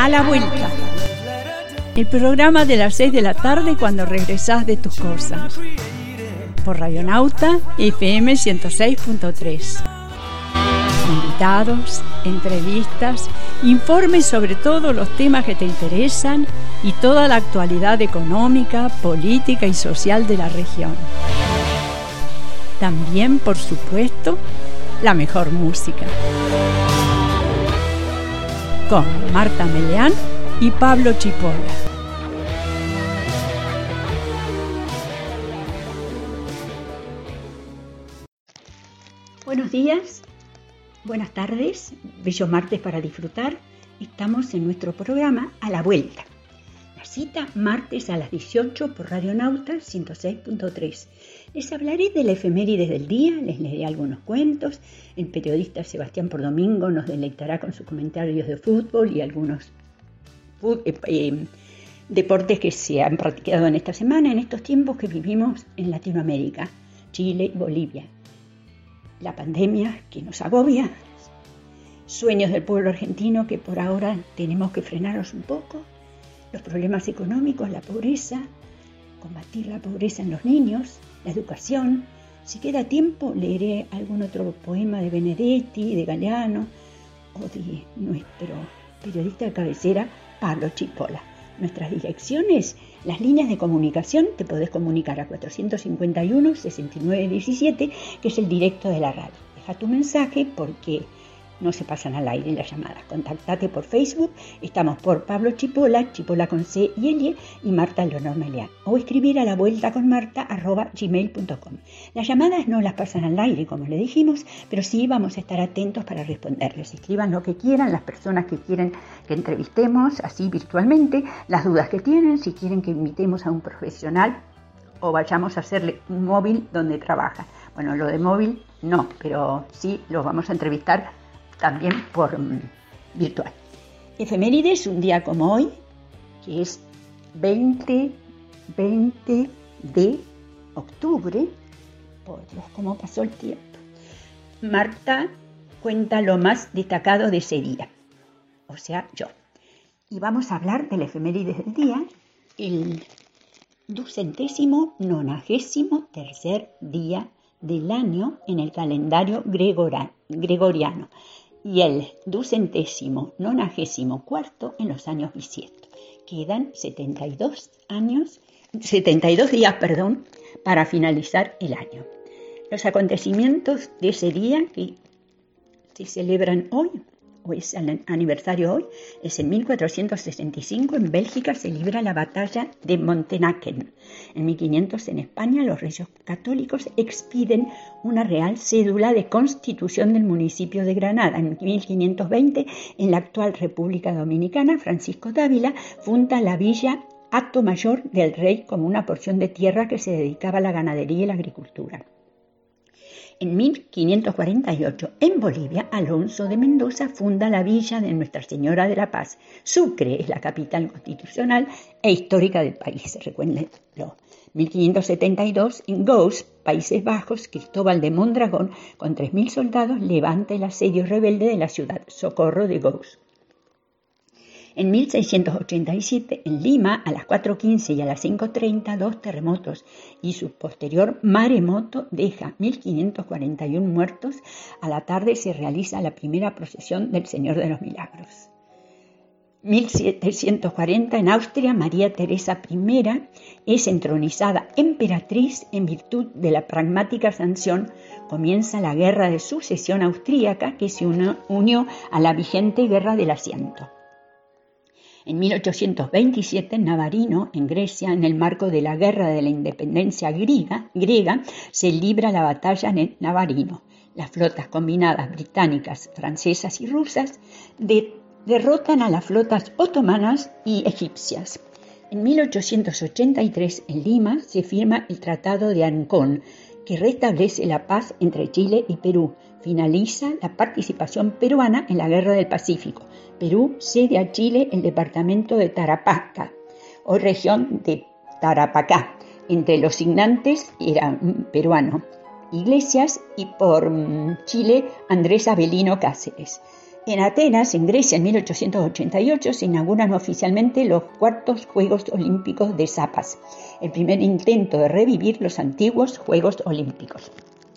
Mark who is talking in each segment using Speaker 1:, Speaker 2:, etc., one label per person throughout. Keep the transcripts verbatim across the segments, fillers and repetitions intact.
Speaker 1: A la vuelta. El programa de las seis de la tarde cuando regresás de tus cosas. Por Radionauta F M ciento seis punto tres. Invitados, entrevistas, informes sobre todos los temas que te interesan y toda la actualidad económica, política y social de la región. También, por supuesto, la mejor música. Con Marta Meleán y Pablo Chipola. Buenos días, buenas tardes, bello martes para disfrutar. Estamos en nuestro programa A la Vuelta. La cita martes a las dieciocho por Radionauta ciento seis punto tres. Les hablaré de la efemérides del día, les leeré algunos cuentos. El periodista Sebastián Pordomingo nos deleitará con sus comentarios de fútbol y algunos fut- eh, eh, deportes que se han practicado en esta semana, en estos tiempos que vivimos en Latinoamérica, Chile y Bolivia. La pandemia que nos agobia, sueños del pueblo argentino que por ahora tenemos que frenarnos un poco, los problemas económicos, la pobreza, combatir la pobreza en los niños, la educación. Si queda tiempo, leeré algún otro poema de Benedetti, de Galeano o de nuestro periodista de cabecera, Pablo Chipola. Nuestras direcciones, las líneas de comunicación, te podés comunicar a cuatrocientos cincuenta y uno, sesenta y nueve diecisiete, que es el directo de la radio. Deja tu mensaje porque no se pasan al aire las llamadas. Contactate por Facebook, estamos por Pablo Chipola, Chipola con C y L, y Marta Leonor Meleán. O escribir a la vuelta con Marta arroba gmail punto com. Las llamadas no las pasan al aire, como le dijimos, pero sí vamos a estar atentos para responderles. Escriban lo que quieran, las personas que quieren que entrevistemos, así virtualmente, las dudas que tienen, si quieren que invitemos a un profesional o vayamos a hacerle un móvil donde trabaja. Bueno, lo de móvil no, pero sí los vamos a entrevistar también por um, virtual. Efemérides, un día como hoy, que es veinte, veinte de octubre. Por Dios, cómo pasó el tiempo. Marta cuenta lo más destacado de ese día, o sea, yo. Y vamos a hablar del efemérides del día, el ducentésimo nonagésimo tercer día del año en el calendario gregora, gregoriano y el ducentésimo nonagésimo cuarto en los años bisiestos. Quedan setenta y dos años, setenta y dos días, perdón, para finalizar el año. Los acontecimientos de ese día que se celebran hoy, o es el aniversario hoy, es en mil cuatrocientos sesenta y cinco en Bélgica se libra la batalla de Montenaken. En mil quinientos en España los reyes católicos expiden una real cédula de constitución del municipio de Granada. En mil quinientos veinte en la actual República Dominicana, Francisco Dávila funda la villa Hato Mayor del Rey como una porción de tierra que se dedicaba a la ganadería y la agricultura. En mil quinientos cuarenta y ocho, en Bolivia, Alonso de Mendoza funda la villa de Nuestra Señora de la Paz. Sucre es la capital constitucional e histórica del país, recuérdenlo. mil quinientos setenta y dos, en Goes, Países Bajos, Cristóbal de Mondragón, con tres mil soldados, levanta el asedio rebelde de la ciudad, Socorro de Goes. En mil seiscientos ochenta y siete, en Lima, a las cuatro quince y a las cinco treinta, dos terremotos y su posterior maremoto deja mil quinientos cuarenta y uno muertos. A la tarde se realiza la primera procesión del Señor de los Milagros. mil setecientos cuarenta, en Austria, María Teresa I es entronizada emperatriz en virtud de la pragmática sanción. Comienza la Guerra de Sucesión Austríaca que se unió, unió a la vigente Guerra del Asiento. En mil ochocientos veintisiete, en Navarino, en Grecia, en el marco de la Guerra de la Independencia griega, griega se libra la batalla en Navarino. Las flotas combinadas británicas, francesas y rusas de, derrotan a las flotas otomanas y egipcias. En mil ochocientos ochenta y tres, en Lima, se firma el Tratado de Ancón, que restablece la paz entre Chile y Perú. Finaliza la participación peruana en la Guerra del Pacífico. Perú cede a Chile el departamento de Tarapacá, o región de Tarapacá. Entre los signantes era un peruano, Iglesias, y por Chile, Andrés Avelino Cáceres. En Atenas, en Grecia, en mil ochocientos ochenta y ocho, se inauguran oficialmente los cuartos Juegos Olímpicos de Zapas, el primer intento de revivir los antiguos Juegos Olímpicos.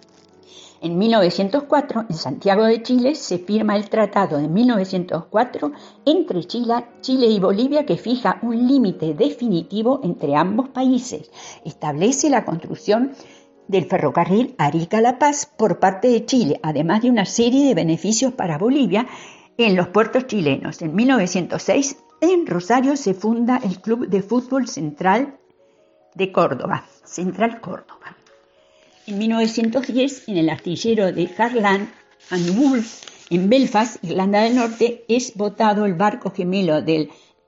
Speaker 1: En mil novecientos cuatro, en Santiago de Chile, se firma el Tratado de mil novecientos cuatro entre Chile, Chile y Bolivia, que fija un límite definitivo entre ambos países. Establece la construcción del ferrocarril Arica-La Paz por parte de Chile, además de una serie de beneficios para Bolivia en los puertos chilenos. En mil novecientos seis, en Rosario, se funda el Club de Fútbol Central de Córdoba, Central Córdoba. En mil novecientos diez, en el astillero de Harland and Wolff, en Belfast, Irlanda del Norte, es botado el barco gemelo del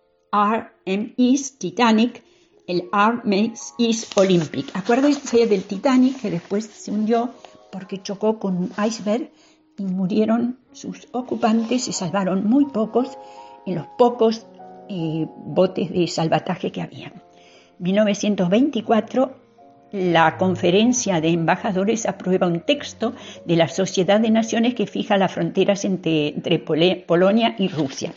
Speaker 1: R M S Titanic, el R M S Olympic. Acuérdense del Titanic, que después se hundió porque chocó con un iceberg y murieron sus ocupantes, se salvaron muy pocos en los pocos eh, botes de salvataje que había. En mil novecientos veinticuatro, la Conferencia de Embajadores aprueba un texto de la Sociedad de Naciones que fija las fronteras entre, entre Pol- Polonia y Rusia.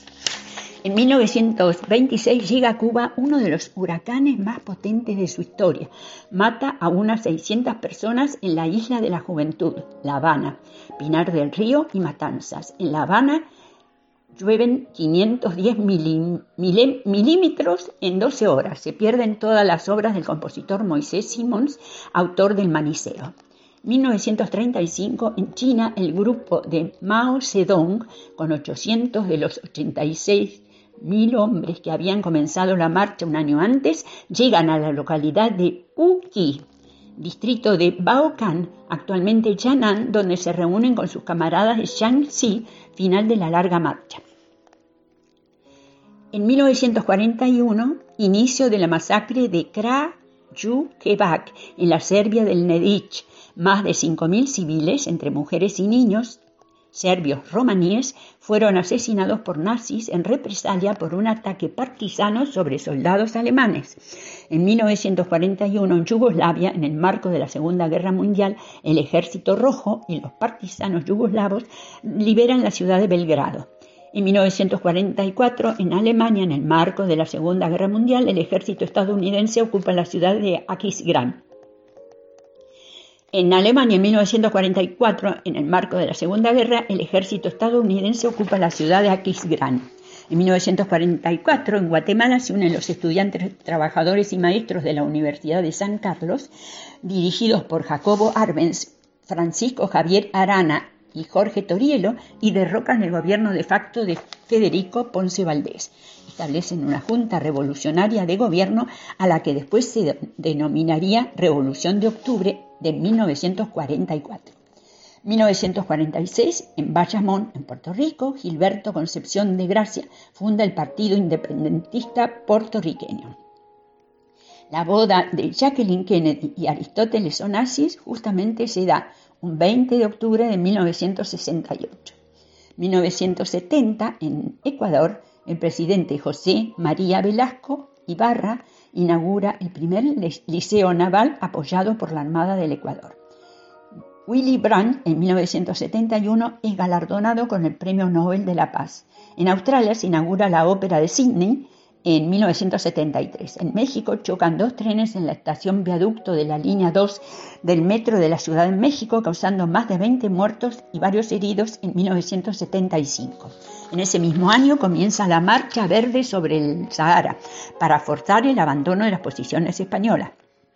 Speaker 1: En mil novecientos veintiséis llega a Cuba uno de los huracanes más potentes de su historia. Mata a unas seiscientas personas en la Isla de la Juventud, La Habana, Pinar del Río y Matanzas. En La Habana llueven quinientos diez milí- milí- milímetros en doce horas. Se pierden todas las obras del compositor Moisés Simons, autor del Manicero. mil novecientos treinta y cinco, en China, el grupo de Mao Zedong, con ochocientos de los ochenta y seis mil hombres que habían comenzado la marcha un año antes, llegan a la localidad de Uqi, distrito de Bao'an, actualmente Yan'an, donde se reúnen con sus camaradas de Shaanxi, final de la larga marcha. En mil novecientos cuarenta y uno, inicio de la masacre de Kragujevac, en la Serbia del Nedić. Más de cinco mil civiles, entre mujeres y niños, serbios romaníes, fueron asesinados por nazis en represalia por un ataque partisano sobre soldados alemanes. En mil novecientos cuarenta y uno, en Yugoslavia, en el marco de la Segunda Guerra Mundial, el Ejército Rojo y los partisanos yugoslavos liberan la ciudad de Belgrado. En mil novecientos cuarenta y cuatro, en Alemania, en el marco de la Segunda Guerra Mundial, el ejército estadounidense ocupa la ciudad de Aquisgrán. En Alemania, en mil novecientos cuarenta y cuatro, en el marco de la Segunda Guerra, el ejército estadounidense ocupa la ciudad de Aquisgrán. En mil novecientos cuarenta y cuatro, en Guatemala, se unen los estudiantes, trabajadores y maestros de la Universidad de San Carlos, dirigidos por Jacobo Arbenz, Francisco Javier Arana y Jorge Torielo, y derrocan el gobierno de facto de Federico Ponce Valdés. Establecen una junta revolucionaria de gobierno a la que después se denominaría Revolución de Octubre de mil novecientos cuarenta y cuatro. mil novecientos cuarenta y seis, en Bayamón, en Puerto Rico, Gilberto Concepción de Gracia funda el Partido Independentista Puertorriqueño. La boda de Jacqueline Kennedy y Aristóteles Onassis justamente se da un veinte de octubre de mil novecientos sesenta y ocho. mil novecientos setenta, en Ecuador, el presidente José María Velasco Ibarra inaugura el primer liceo naval apoyado por la Armada del Ecuador. Willy Brandt, en mil novecientos setenta y uno, es galardonado con el Premio Nobel de la Paz. En Australia se inaugura la Ópera de Sydney en mil novecientos setenta y tres. En México chocan dos trenes en la estación Viaducto de la línea dos del metro de la Ciudad de México, causando más de veinte muertos y varios heridos en mil novecientos setenta y cinco. En ese mismo año comienza la Marcha Verde sobre el Sahara para forzar el abandono de las posiciones españolas.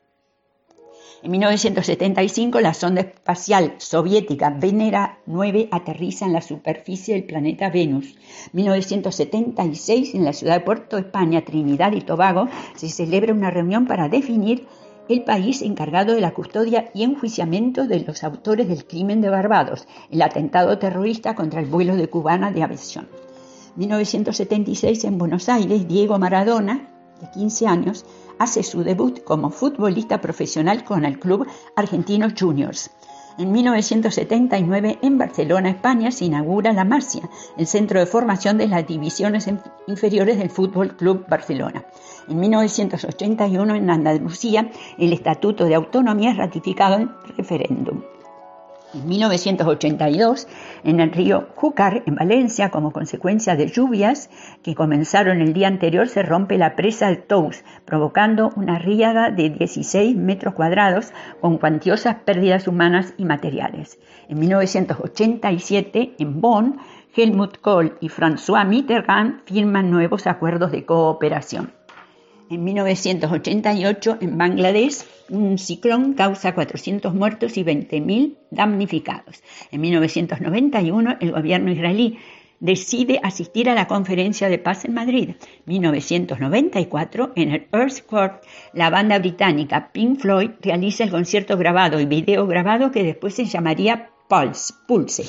Speaker 1: En mil novecientos setenta y cinco, la sonda espacial soviética Venera nueve aterriza en la superficie del planeta Venus. En mil novecientos setenta y seis, en la ciudad de Puerto España, Trinidad y Tobago, se celebra una reunión para definir el país encargado de la custodia y enjuiciamiento de los autores del crimen de Barbados, el atentado terrorista contra el vuelo de cubana de aviación. En mil novecientos setenta y seis, en Buenos Aires, Diego Maradona, de quince años, hace su debut como futbolista profesional con el club Argentinos Juniors. En mil novecientos setenta y nueve, en Barcelona, España, se inaugura la Masia, el centro de formación de las divisiones inferiores del Fútbol Club Barcelona. En mil novecientos ochenta y uno, en Andalucía, el Estatuto de Autonomía es ratificado en referéndum. En mil novecientos ochenta y dos, en el río Júcar, en Valencia, como consecuencia de lluvias que comenzaron el día anterior, se rompe la presa del Tous, provocando una riada de dieciséis metros cuadrados con cuantiosas pérdidas humanas y materiales. En mil novecientos ochenta y siete, en Bonn, Helmut Kohl y François Mitterrand firman nuevos acuerdos de cooperación. En mil novecientos ochenta y ocho, en Bangladesh, un ciclón causa cuatrocientos muertos y veinte mil damnificados. En mil novecientos noventa y uno, el gobierno israelí decide asistir a la conferencia de paz en Madrid. mil novecientos noventa y cuatro, en el Earth Court, la banda británica Pink Floyd realiza el concierto grabado y video grabado que después se llamaría Pulse. Pulse.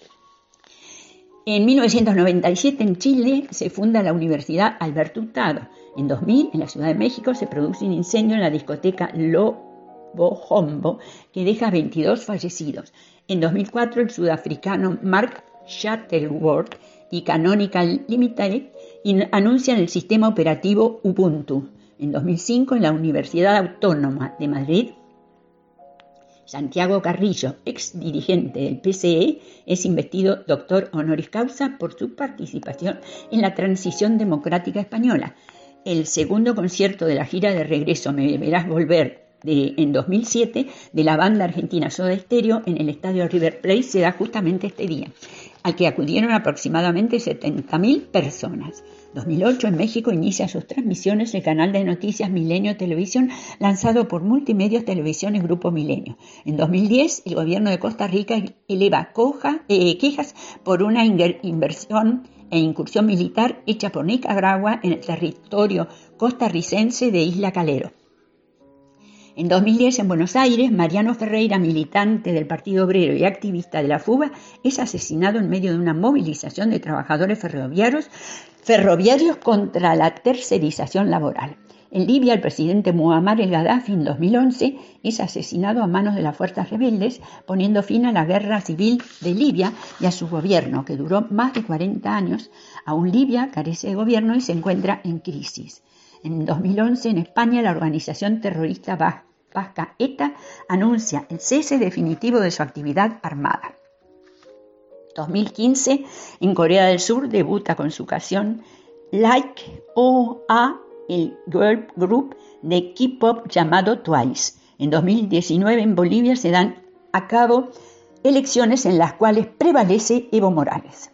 Speaker 1: En mil novecientos noventa y siete, en Chile, se funda la Universidad Alberto Hurtado. En dos mil, en la Ciudad de México, se produce un incendio en la discoteca Lobo Jumbo que deja veintidós fallecidos. En dos mil cuatro, el sudafricano Mark Shuttleworth y Canonical Limited anuncian el sistema operativo Ubuntu. En dos mil cinco, en la Universidad Autónoma de Madrid, Santiago Carrillo, ex dirigente del P C E, es investido doctor honoris causa por su participación en la transición democrática española. El segundo concierto de la gira de regreso Me Verás Volver de, en dos mil siete de la banda argentina Soda Stereo en el estadio River Plate se da justamente este día, al que acudieron aproximadamente setenta mil personas. dos mil ocho, en México, inicia sus transmisiones el canal de noticias Milenio Televisión, lanzado por Multimedios Televisión y Grupo Milenio. En dos mil diez, el gobierno de Costa Rica eleva coja, eh, quejas por una inversión e incursión militar hecha por Nicaragua en el territorio costarricense de Isla Calero. En dos mil diez, en Buenos Aires, Mariano Ferreira, militante del Partido Obrero y activista de la fuga, es asesinado en medio de una movilización de trabajadores ferroviarios, ferroviarios contra la tercerización laboral. En Libia, el presidente Muammar el-Gaddafi, en dos mil once, es asesinado a manos de las fuerzas rebeldes, poniendo fin a la guerra civil de Libia y a su gobierno, que duró más de cuarenta años. Aún Libia carece de gobierno y se encuentra en crisis. En dos mil once, en España, la organización terrorista vasca ETA anuncia el cese definitivo de su actividad armada. dos mil quince, en Corea del Sur, debuta con su canción Like O A el girl group de K-pop llamado Twice. En dos mil diecinueve, en Bolivia, se dan a cabo elecciones en las cuales prevalece Evo Morales.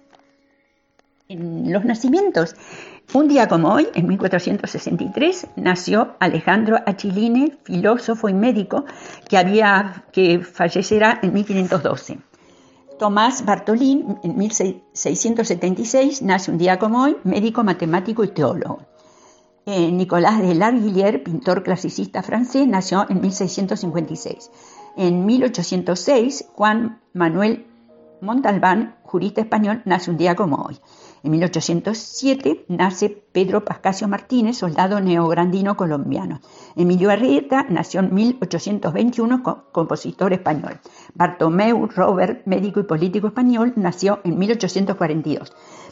Speaker 1: En los nacimientos, un día como hoy, en mil cuatrocientos sesenta y tres, nació Alejandro Achilini, filósofo y médico, que, había, que fallecerá en mil quinientos doce. Tomás Bartolín, en mil seiscientos setenta y seis, nace un día como hoy, médico, matemático y teólogo. Eh, Nicolas de Larguillière, pintor clasicista francés, nació en mil seiscientos cincuenta y seis. En mil ochocientos seis, Juan Manuel Montalbán, jurista español, nace un día como hoy. En mil ochocientos siete nace Pedro Pascasio Martínez, soldado neograndino colombiano. Emilio Arrieta nació en mil ochocientos veintiuno, co- compositor español. Bartomeu Robert, médico y político español, nació en mil ochocientos cuarenta y dos.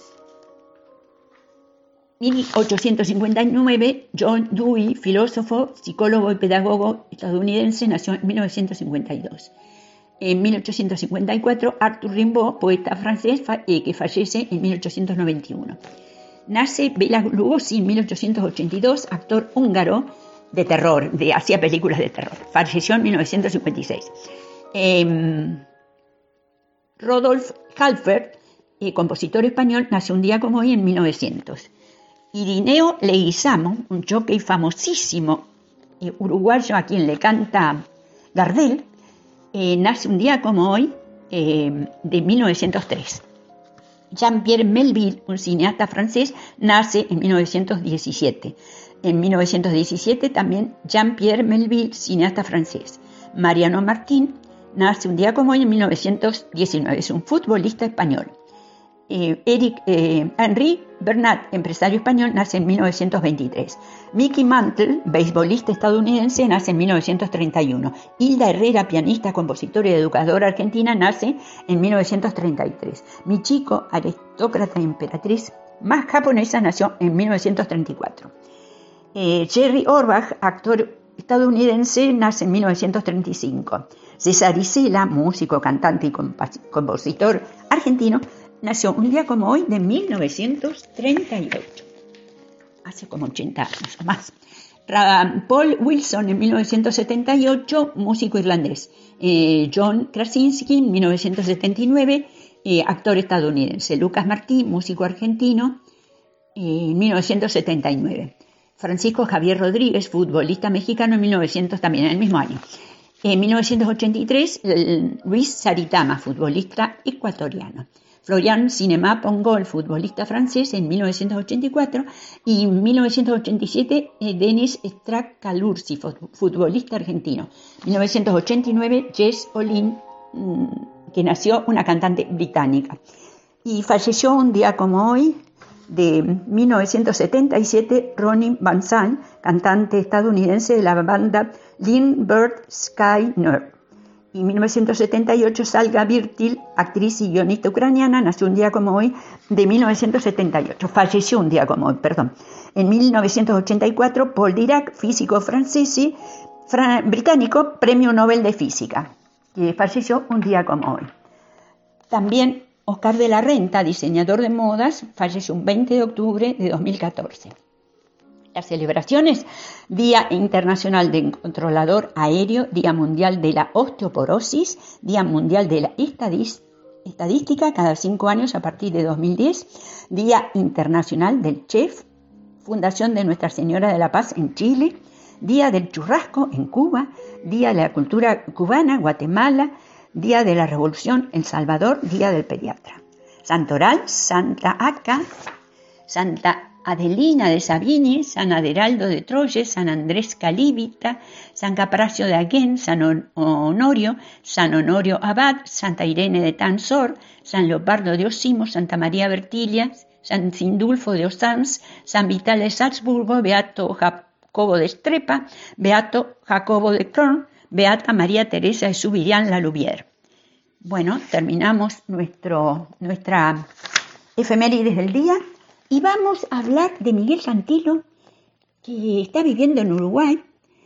Speaker 1: mil ochocientos cincuenta y nueve, John Dewey, filósofo, psicólogo y pedagogo estadounidense, nació en mil novecientos cincuenta y dos. En mil ochocientos cincuenta y cuatro, Arthur Rimbaud, poeta francés eh, que fallece en mil ochocientos noventa y uno. Nace Bela Lugosi en mil ochocientos ochenta y dos, actor húngaro de terror, de hacía películas de terror. Falleció en mil novecientos cincuenta y seis. Eh, Rodolphe Halfert, eh, compositor español, nació un día como hoy en mil novecientos. Irineo Leguizamo, un jockey famosísimo eh, uruguayo a quien le canta Gardel, eh, nace un día como hoy eh, de mil novecientos tres. Jean-Pierre Melville, un cineasta francés, nace en mil novecientos diecisiete. En mil novecientos diecisiete también Jean-Pierre Melville, cineasta francés. Mariano Martín nace un día como hoy en mil novecientos diecinueve, es un futbolista español. Eh, Eric eh, Henry Bernat, empresario español, nace en mil novecientos veintitrés. Mickey Mantle, beisbolista estadounidense, nace en mil novecientos treinta y uno. Hilda Herrera, pianista, compositora y educadora argentina, nace en mil novecientos treinta y tres. Michiko, aristócrata y emperatriz más japonesa, nació en mil novecientos treinta y cuatro. Eh, Jerry Orbach, actor estadounidense, nace en mil novecientos treinta y cinco. César Isela, músico, cantante y compositor argentino, nació un día como hoy de mil novecientos treinta y ocho, hace como ochenta años o más. Paul Wilson en mil novecientos setenta y ocho, músico irlandés. Eh, John Krasinski en mil novecientos setenta y nueve, eh, actor estadounidense. Lucas Martí, músico argentino, eh, en mil novecientos setenta y nueve. Francisco Javier Rodríguez, futbolista mexicano en mil novecientos, también en el mismo año. En mil novecientos ochenta y tres, Luis Saritama, futbolista ecuatoriano. Florian Cinema Pongol, futbolista francés, en mil novecientos ochenta y cuatro. Y en mil novecientos ochenta y siete, eh, Denis Stracalursi, futbolista argentino. En mil novecientos ochenta y nueve, Jess Olin, mmm, que nació una cantante británica. Y falleció un día como hoy, de mil novecientos setenta y siete, Ronnie Van Zant, cantante estadounidense de la banda Lindbergh Skyner. Y en mil novecientos setenta y ocho, Salga Virtil, actriz y guionista ucraniana, nació un día como hoy, de mil novecientos setenta y ocho, falleció un día como hoy, perdón. En mil novecientos ochenta y cuatro, Paul Dirac, físico francés y fran- británico, premio Nobel de Física, que falleció un día como hoy. También Oscar de la Renta, diseñador de modas, falleció un veinte de octubre de dos mil catorce. Las celebraciones: Día Internacional del Controlador Aéreo, Día Mundial de la Osteoporosis, Día Mundial de la Estadística, cada cinco años a partir de dos mil diez, Día Internacional del Chef, Fundación de Nuestra Señora de la Paz en Chile, Día del Churrasco en Cuba, Día de la Cultura Cubana, Guatemala, Día de la Revolución, El Salvador, Día del Pediatra. Santoral, Santa Aca, Santa Adelina de Sabini, San Aderaldo de Troyes, San Andrés Calíbita, San Capracio de Aguén, San Honorio, San Honorio Abad, Santa Irene de Tansor, San Leopardo de Osimo, Santa María Bertilias, San Sindulfo de Ossans, San Vital de Salzburgo, Beato Jacobo de Strepa, Beato Jacobo de Cron, Beata María Teresa de Subirián la Louvière. Bueno, terminamos nuestro, nuestra efemérides del día y vamos a hablar de Miguel Santilo, que está viviendo en Uruguay,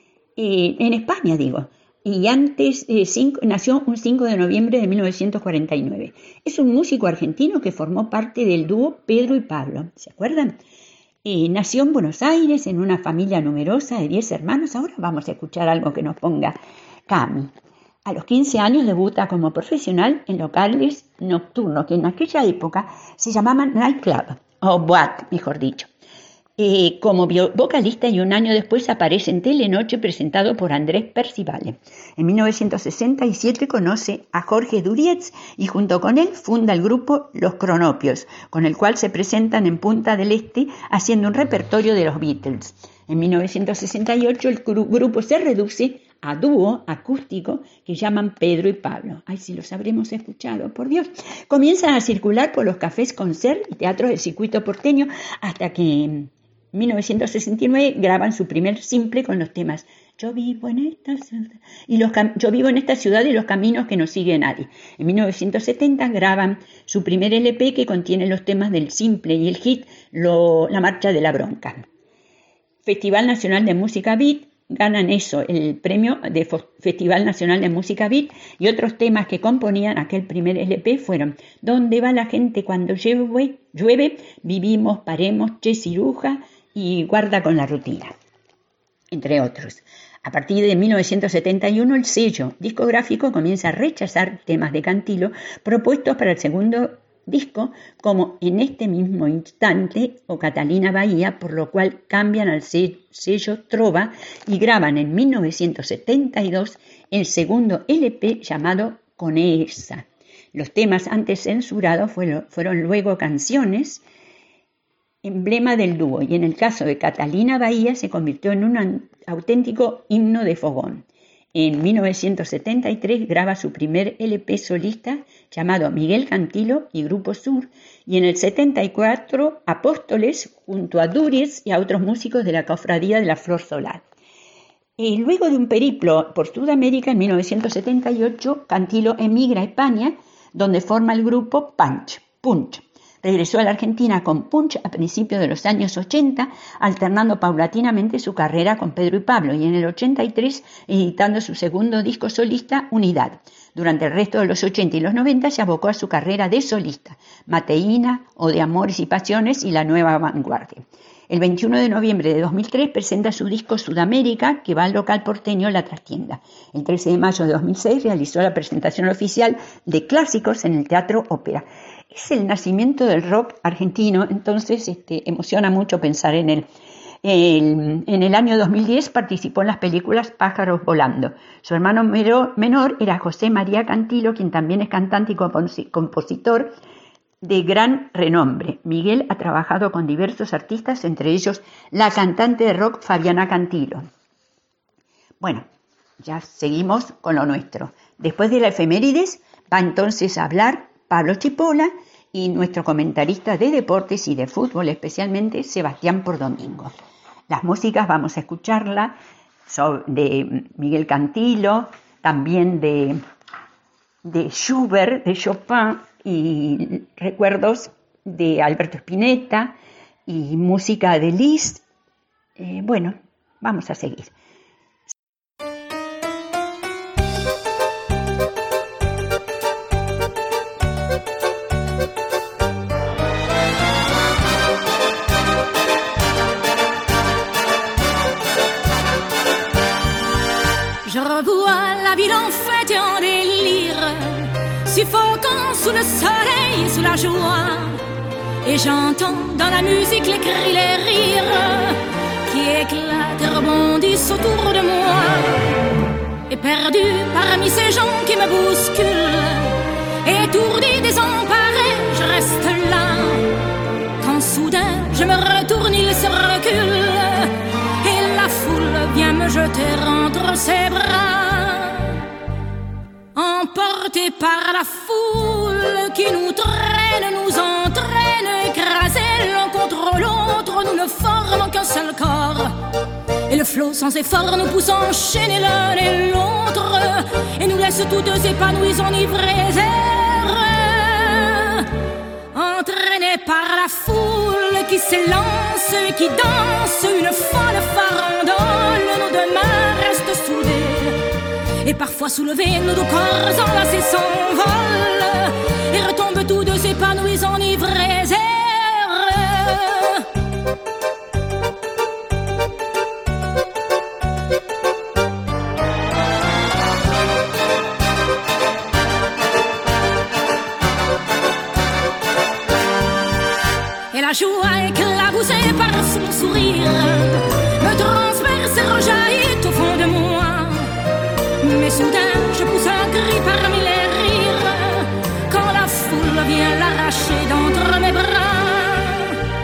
Speaker 1: eh, en España digo, y antes eh, cinco, nació un cinco de noviembre de mil novecientos cuarenta y nueve. Es un músico argentino que formó parte del dúo Pedro y Pablo, ¿se acuerdan? Eh, nació en Buenos Aires, en una familia numerosa de diez hermanos. Ahora vamos a escuchar algo que nos ponga Cami. A los quince años debuta como profesional en locales nocturnos, que en aquella época se llamaban nightclub, o boate, mejor dicho. Eh, como vocalista, y un año después aparece en Telenoche presentado por Andrés Percivale. En mil novecientos sesenta y siete conoce a Jorge Durietz y junto con él funda el grupo Los Cronopios, con el cual se presentan en Punta del Este haciendo un repertorio de los Beatles. En mil novecientos sesenta y ocho el grupo se reduce a dúo acústico que llaman Pedro y Pablo. Ay, si los habremos escuchado, por Dios. Comienzan a circular por los cafés concert y teatros del circuito porteño hasta que en mil novecientos sesenta y nueve graban su primer simple con los temas Yo vivo en esta ciudad y los Yo vivo en esta ciudad y los caminos que no sigue nadie. En mil novecientos setenta graban su primer L P que contiene los temas del simple y el hit lo, La Marcha de la Bronca. Festival Nacional de Música Beat, ganan eso, el premio de Festival Nacional de Música Beat, y otros temas que componían aquel primer L P fueron ¿Dónde va la gente cuando llueve? llueve Vivimos, paremos, Che Ciruja y Guarda con la rutina, entre otros. A partir de mil novecientos setenta y uno el sello discográfico comienza a rechazar temas de Cantilo propuestos para el segundo disco, como En este mismo instante o Catalina Bahía, por lo cual cambian al sello Trova y graban en mil novecientos setenta y dos el segundo L P llamado Con esa. Los temas antes censurados fueron, fueron luego canciones, emblema del dúo, y en el caso de Catalina Bahía se convirtió en un auténtico himno de fogón. En mil novecientos setenta y tres graba su primer L P solista llamado Miguel Cantilo y Grupo Sur, y en el setenta y cuatro Apóstoles junto a Durietz y a otros músicos de la Cofradía de la Flor Solar. Y luego de un periplo por Sudamérica, en mil novecientos setenta y ocho Cantilo emigra a España, donde forma el grupo Punch. Punch. Regresó a la Argentina con Punch a principios de los años ochenta, alternando paulatinamente su carrera con Pedro y Pablo, y en el ochenta y tres editando su segundo disco solista, Unidad. Durante el resto de los ochenta y los noventa se abocó a su carrera de solista, Mateína, O de Amores y Pasiones y La Nueva Vanguardia. El veintiuno de noviembre de dos mil tres presenta su disco Sudamérica, que va al local porteño La Trastienda. El trece de mayo de dos mil seis realizó la presentación oficial de Clásicos en el Teatro Ópera. Es el nacimiento del rock argentino, entonces este, emociona mucho pensar en él. El, en el año dos mil diez participó en las películas Pájaros Volando. Su hermano menor era José María Cantilo, quien también es cantante y compositor de gran renombre. Miguel ha trabajado con diversos artistas, entre ellos la cantante de rock Fabiana Cantilo. Bueno, ya seguimos con lo nuestro. Después de la efemérides va entonces a hablar Pablo Chipola y nuestro comentarista de deportes y de fútbol, especialmente Sebastián Pordomingo. Las músicas vamos a escucharla de Miguel Cantilo, también de, de Schubert, de Chopin, y recuerdos de Alberto Spinetta y música de Liszt. Eh, bueno, vamos a seguir.
Speaker 2: Je revois la ville en fête et en délire, suffocant sous le soleil et sous la joie. Et j'entends dans la musique les cris, les rires qui éclatent et rebondissent autour de moi. Et perdu parmi ces gens qui me bousculent, étourdi, désemparé, je reste là. Quand soudain je me retourne, il se recule et la foule vient me jeter entre ses bras. Emportés par la foule qui nous traîne, nous entraîne, écrasés l'un contre l'autre, nous ne formons qu'un seul corps. Et le flot sans effort nous pousse à enchaîner l'un et l'autre, et nous laisse tous deux épanouis, enivrés, erreurs. Entraînés par la foule qui s'élance et qui danse une folle farandole, nos deux mains restent soudées. Et parfois soulevés, nos deux corps enlacés s'envolent et retombent tous deux épanouis, enivrés, heureux. Et la joie éclaboussée par son sourire me transperce et rejaillit au fond de moi. Mais soudain je pousse un cri parmi les rires quand la foule vient l'arracher d'entre mes bras.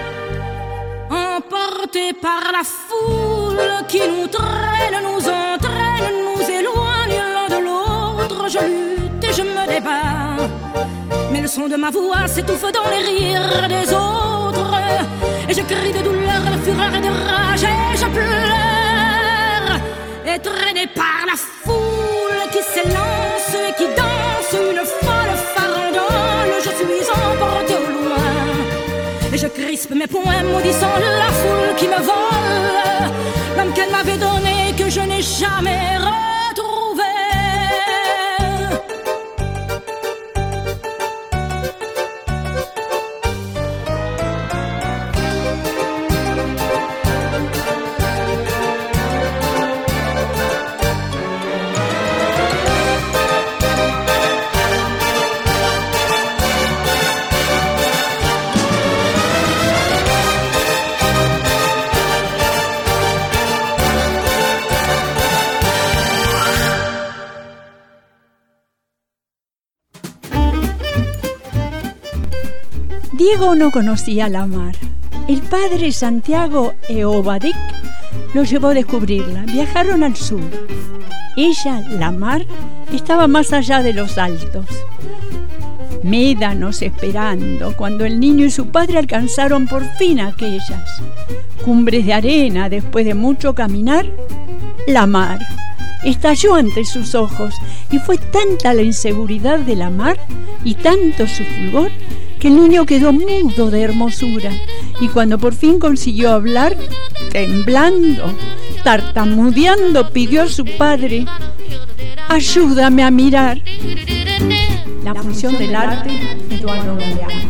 Speaker 2: Emportés par la foule qui nous traîne, nous entraîne, nous éloigne l'un de l'autre, je lutte et je me débat. Mais le son de ma voix s'étouffe dans les rires des autres, et je crie de douleur, de fureur et de rage, et je pleure. Et traîné par la foule qui s'élance et qui danse une folle farandole, je suis emporté au loin. Et je crispe mes poings maudissant la foule qui me vole l'homme qu'elle m'avait donné, que je n'ai jamais retrouvé.
Speaker 3: Diego no conocía la mar. El padre Santiago Eobadik lo llevó a descubrirla. Viajaron al sur. Ella, la mar, estaba más allá de los altos. Médanos esperando cuando el niño y su padre alcanzaron por fin aquellas cumbres de arena. Después de mucho caminar, la mar estalló ante sus ojos, y fue tanta la inseguridad de la mar y tanto su fulgor que el niño quedó mudo de hermosura y cuando por fin consiguió hablar, temblando, tartamudeando, pidió a su padre: ayúdame a mirar. La función del arte, Eduardo Galeano.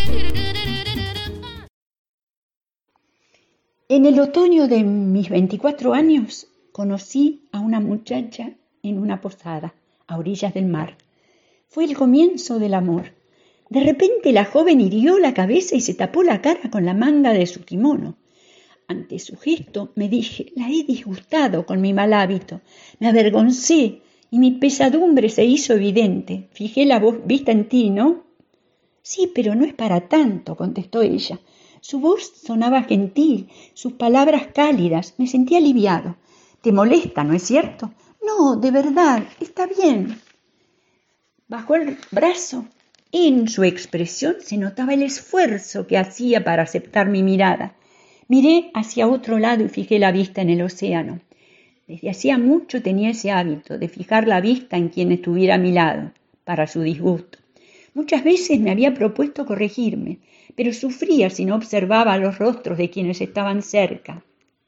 Speaker 1: En el otoño de mis veinticuatro años conocí a una muchacha en una posada a orillas del mar. Fue el comienzo del amor. De repente la joven hirió la cabeza y se tapó la cara con la manga de su kimono. Ante su gesto me dije: la he disgustado con mi mal hábito. Me avergoncé y mi pesadumbre se hizo evidente. Fijé la voz vista en ti, ¿no? Sí, pero no es para tanto, contestó ella. Su voz sonaba gentil, sus palabras cálidas. Me sentí aliviado. ¿Te molesta, no es cierto? No, de verdad, está bien. Bajó el brazo. En su expresión se notaba el esfuerzo que hacía para aceptar mi mirada. Miré hacia otro lado y fijé la vista en el océano. Desde hacía mucho tenía ese hábito de fijar la vista en quien estuviera a mi lado, para su disgusto. Muchas veces me había propuesto corregirme, pero sufría si no observaba los rostros de quienes estaban cerca.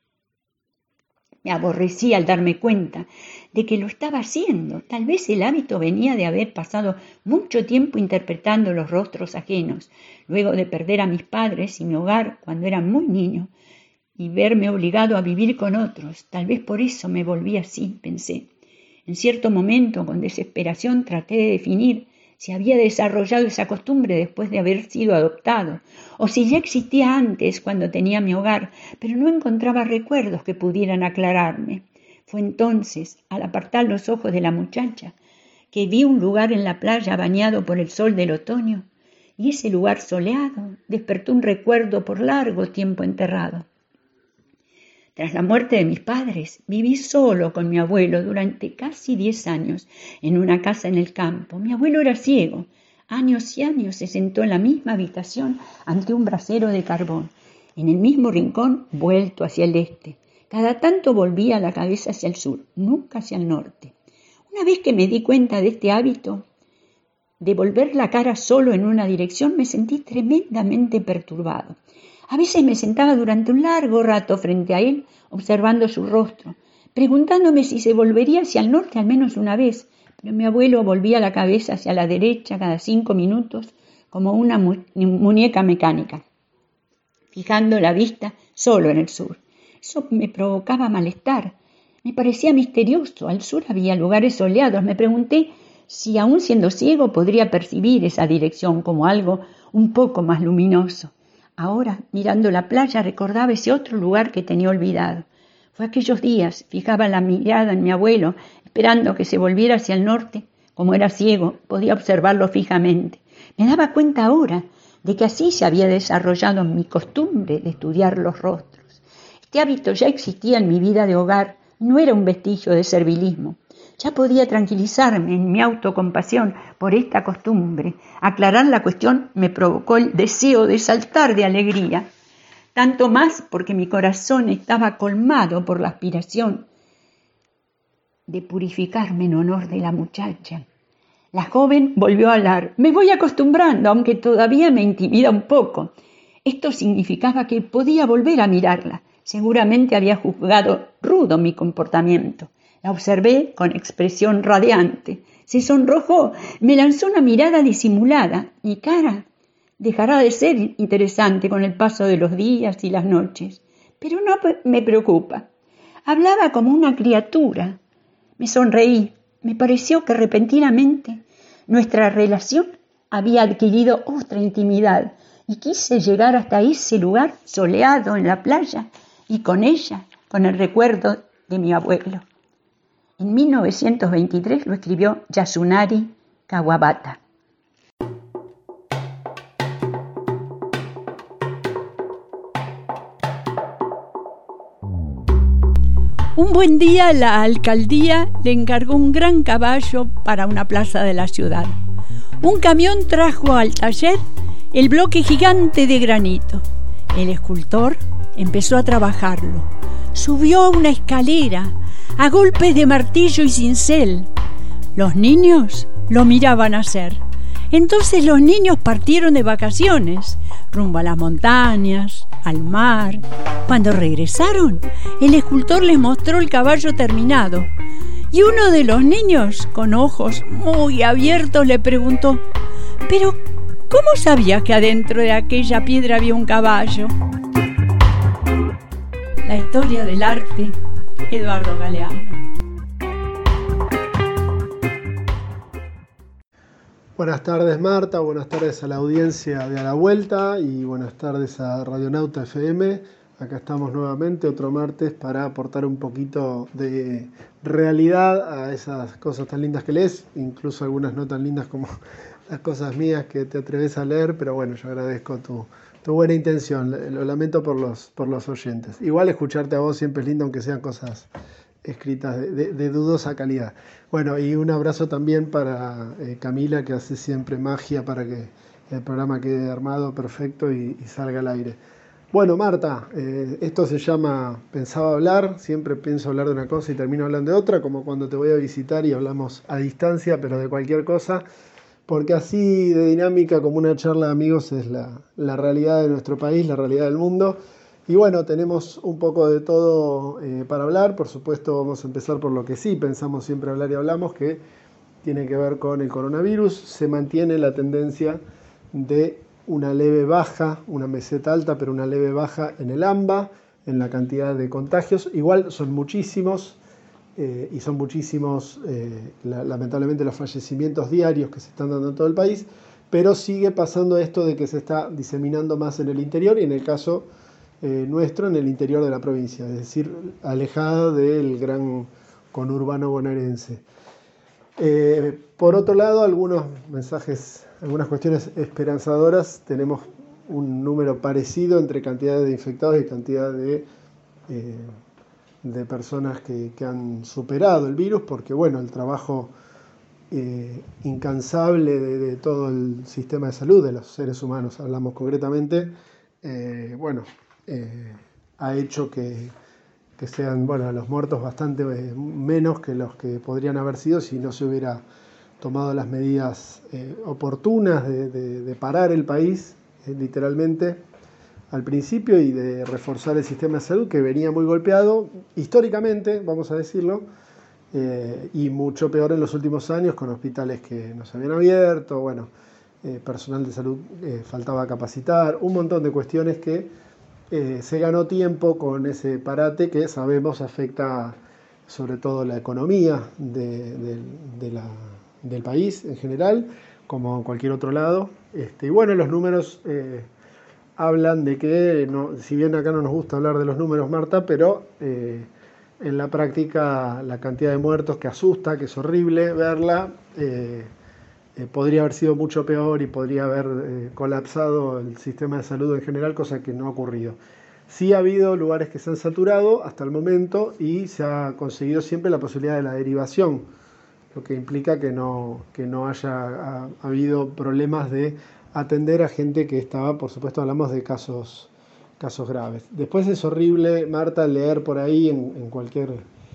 Speaker 1: Me aborrecía al darme cuenta de que lo estaba haciendo. Tal vez el hábito venía de haber pasado mucho tiempo interpretando los rostros ajenos, luego de perder a mis padres y mi hogar cuando era muy niño, y verme obligado a vivir con otros. Tal vez por eso me volví así, pensé. En cierto momento, con desesperación, traté de definir si había desarrollado esa costumbre después de haber sido adoptado, o si ya existía antes cuando tenía mi hogar, pero no encontraba recuerdos que pudieran aclararme. Fue entonces, al apartar los ojos de la muchacha, que vi un lugar en la playa bañado por el sol del otoño, y ese lugar soleado despertó un recuerdo por largo tiempo enterrado. Tras la muerte de mis padres, viví solo con mi abuelo durante casi diez años en una casa en el campo. Mi abuelo era ciego. Años y años se sentó en la misma habitación ante un brasero de carbón, en el mismo rincón vuelto hacia el este. Cada tanto volvía la cabeza hacia el sur, nunca hacia el norte. Una vez que me di cuenta de este hábito de volver la cara solo en una dirección, me sentí tremendamente perturbado. A veces me sentaba durante un largo rato frente a él, observando su rostro, preguntándome si se volvería hacia el norte al menos una vez, pero mi abuelo volvía la cabeza hacia la derecha cada cinco minutos, como una mu- muñeca mecánica, fijando la vista solo en el sur. Eso me provocaba malestar, me parecía misterioso. Al sur había lugares soleados. Me pregunté si, aún siendo ciego, podría percibir esa dirección como algo un poco más luminoso. Ahora, mirando la playa, recordaba ese otro lugar que tenía olvidado. Fue aquellos días, fijaba la mirada en mi abuelo, esperando que se volviera hacia el norte. Como era ciego, podía observarlo fijamente. Me daba cuenta ahora de que así se había desarrollado mi costumbre de estudiar los rostros. Este hábito ya existía en mi vida de hogar, no era un vestigio de servilismo. Ya podía tranquilizarme en mi autocompasión por esta costumbre. Aclarar la cuestión me provocó el deseo de saltar de alegría, tanto más porque mi corazón estaba colmado por la aspiración de purificarme en honor de la muchacha. La joven volvió a hablar. Me voy acostumbrando, aunque todavía me intimida un poco. Esto significaba que podía volver a mirarla. Seguramente había juzgado rudo mi comportamiento. La observé con expresión radiante. Se sonrojó, me lanzó una mirada disimulada. Mi cara dejará de ser interesante con el paso de los días y las noches, pero no me preocupa. Hablaba como una criatura. Me sonreí. Me pareció que repentinamente nuestra relación había adquirido otra intimidad y quise llegar hasta ese lugar soleado en la playa y con ella, con el recuerdo de mi abuelo. En mil novecientos veintitrés lo escribió Yasunari Kawabata.
Speaker 3: Un buen día la alcaldía le encargó un gran caballo para una plaza de la ciudad. Un camión trajo al taller el bloque gigante de granito. El escultor empezó a trabajarlo. Subió a una escalera a golpes de martillo y cincel. Los niños lo miraban hacer. Entonces los niños partieron de vacaciones, rumbo a las montañas, al mar. Cuando regresaron, el escultor les mostró el caballo terminado. Y uno de los niños, con ojos muy abiertos, le preguntó: «¿Pero cómo sabías que adentro de aquella piedra había un caballo?». La historia del arte, Eduardo Galeano.
Speaker 4: Buenas tardes, Marta, buenas tardes a la audiencia de A la Vuelta y buenas tardes a Radionauta F M. Acá estamos nuevamente otro martes para aportar un poquito de realidad a esas cosas tan lindas que lees, incluso algunas no tan lindas como las cosas mías que te atreves a leer, pero bueno, yo agradezco tu, tu buena intención, lo lamento por los, por los oyentes. Igual escucharte a vos siempre es lindo, aunque sean cosas escritas de, de, de dudosa calidad. Bueno, y un abrazo también para eh, Camila, que hace siempre magia para que el programa quede armado perfecto y, y salga al aire. Bueno, Marta, eh, esto se llama Pensaba Hablar. Siempre pienso hablar de una cosa y termino hablando de otra, como cuando te voy a visitar y hablamos a distancia, pero de cualquier cosa, porque así de dinámica como una charla de amigos es la, la realidad de nuestro país, la realidad del mundo. Y bueno, tenemos un poco de todo eh, para hablar. Por supuesto, vamos a empezar por lo que sí pensamos siempre hablar y hablamos, que tiene que ver con el coronavirus. Se mantiene la tendencia de una leve baja, una meseta alta, pero una leve baja en el AMBA, en la cantidad de contagios. Igual son muchísimos, eh, y son muchísimos, eh, la, lamentablemente, los fallecimientos diarios que se están dando en todo el país, pero sigue pasando esto de que se está diseminando más en el interior y en el caso Eh, nuestro en el interior de la provincia, es decir, alejada del gran conurbano bonaerense. Eh, por otro lado, algunos mensajes, algunas cuestiones esperanzadoras. Tenemos un número parecido entre cantidad de infectados y cantidad de, eh, de personas que, que han superado el virus, porque bueno, el trabajo eh, incansable de, de todo el sistema de salud de los seres humanos, hablamos concretamente, eh, bueno, Eh, ha hecho que, que sean, bueno, los muertos bastante eh, menos que los que podrían haber sido si no se hubiera tomado las medidas eh, oportunas de, de, de parar el país, eh, literalmente, al principio, y de reforzar el sistema de salud que venía muy golpeado históricamente, vamos a decirlo, eh, y mucho peor en los últimos años, con hospitales que no se habían abierto, bueno, eh, personal de salud eh, faltaba capacitar, un montón de cuestiones que Eh, se ganó tiempo con ese parate que sabemos afecta sobre todo la economía de, de, de la, del país en general, como en cualquier otro lado. Este, y bueno, los números eh, hablan de que, no, si bien acá no nos gusta hablar de los números, Marta, pero eh, en la práctica la cantidad de muertos que asusta, que es horrible verla, eh, Eh, podría haber sido mucho peor y podría haber eh, colapsado el sistema de salud en general, cosa que no ha ocurrido. Sí ha habido lugares que se han saturado hasta el momento y se ha conseguido siempre la posibilidad de la derivación, lo que implica que no, que no haya ha, ha habido problemas de atender a gente que estaba, por supuesto hablamos de casos, casos graves. Después es horrible, Marta, leer por ahí en, en, cualquier,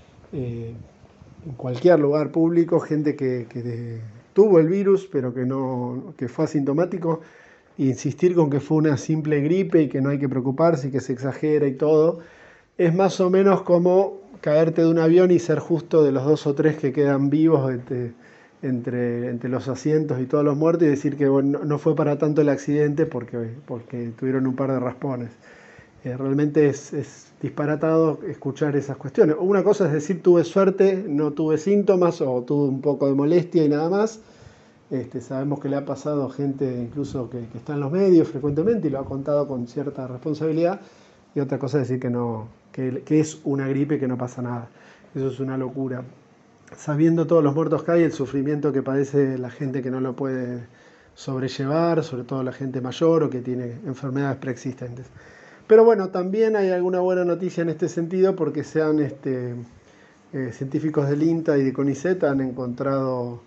Speaker 4: eh, en cualquier lugar público gente que... que de, tuvo el virus, pero que, no, que fue asintomático, e insistir con que fue una simple gripe y que no hay que preocuparse y que se exagera y todo, es más o menos como caerte de un avión y ser justo de los dos o tres que quedan vivos entre, entre, entre los asientos y todos los muertos y decir que bueno, no fue para tanto el accidente porque, porque tuvieron un par de raspones. Eh, realmente es, es disparatado escuchar esas cuestiones. Una cosa es decir, tuve suerte, no tuve síntomas o tuve un poco de molestia y nada más. Este, sabemos que le ha pasado a gente incluso que, que está en los medios frecuentemente y lo ha contado con cierta responsabilidad. Y otra cosa es decir que, no, que, que es una gripe, que no pasa nada. Eso es una locura. Sabiendo todos los muertos que hay, el sufrimiento que padece la gente que no lo puede sobrellevar, sobre todo la gente mayor o que tiene enfermedades preexistentes. Pero bueno, también hay alguna buena noticia en este sentido porque se han, este, eh, científicos del INTA y de CONICET han encontrado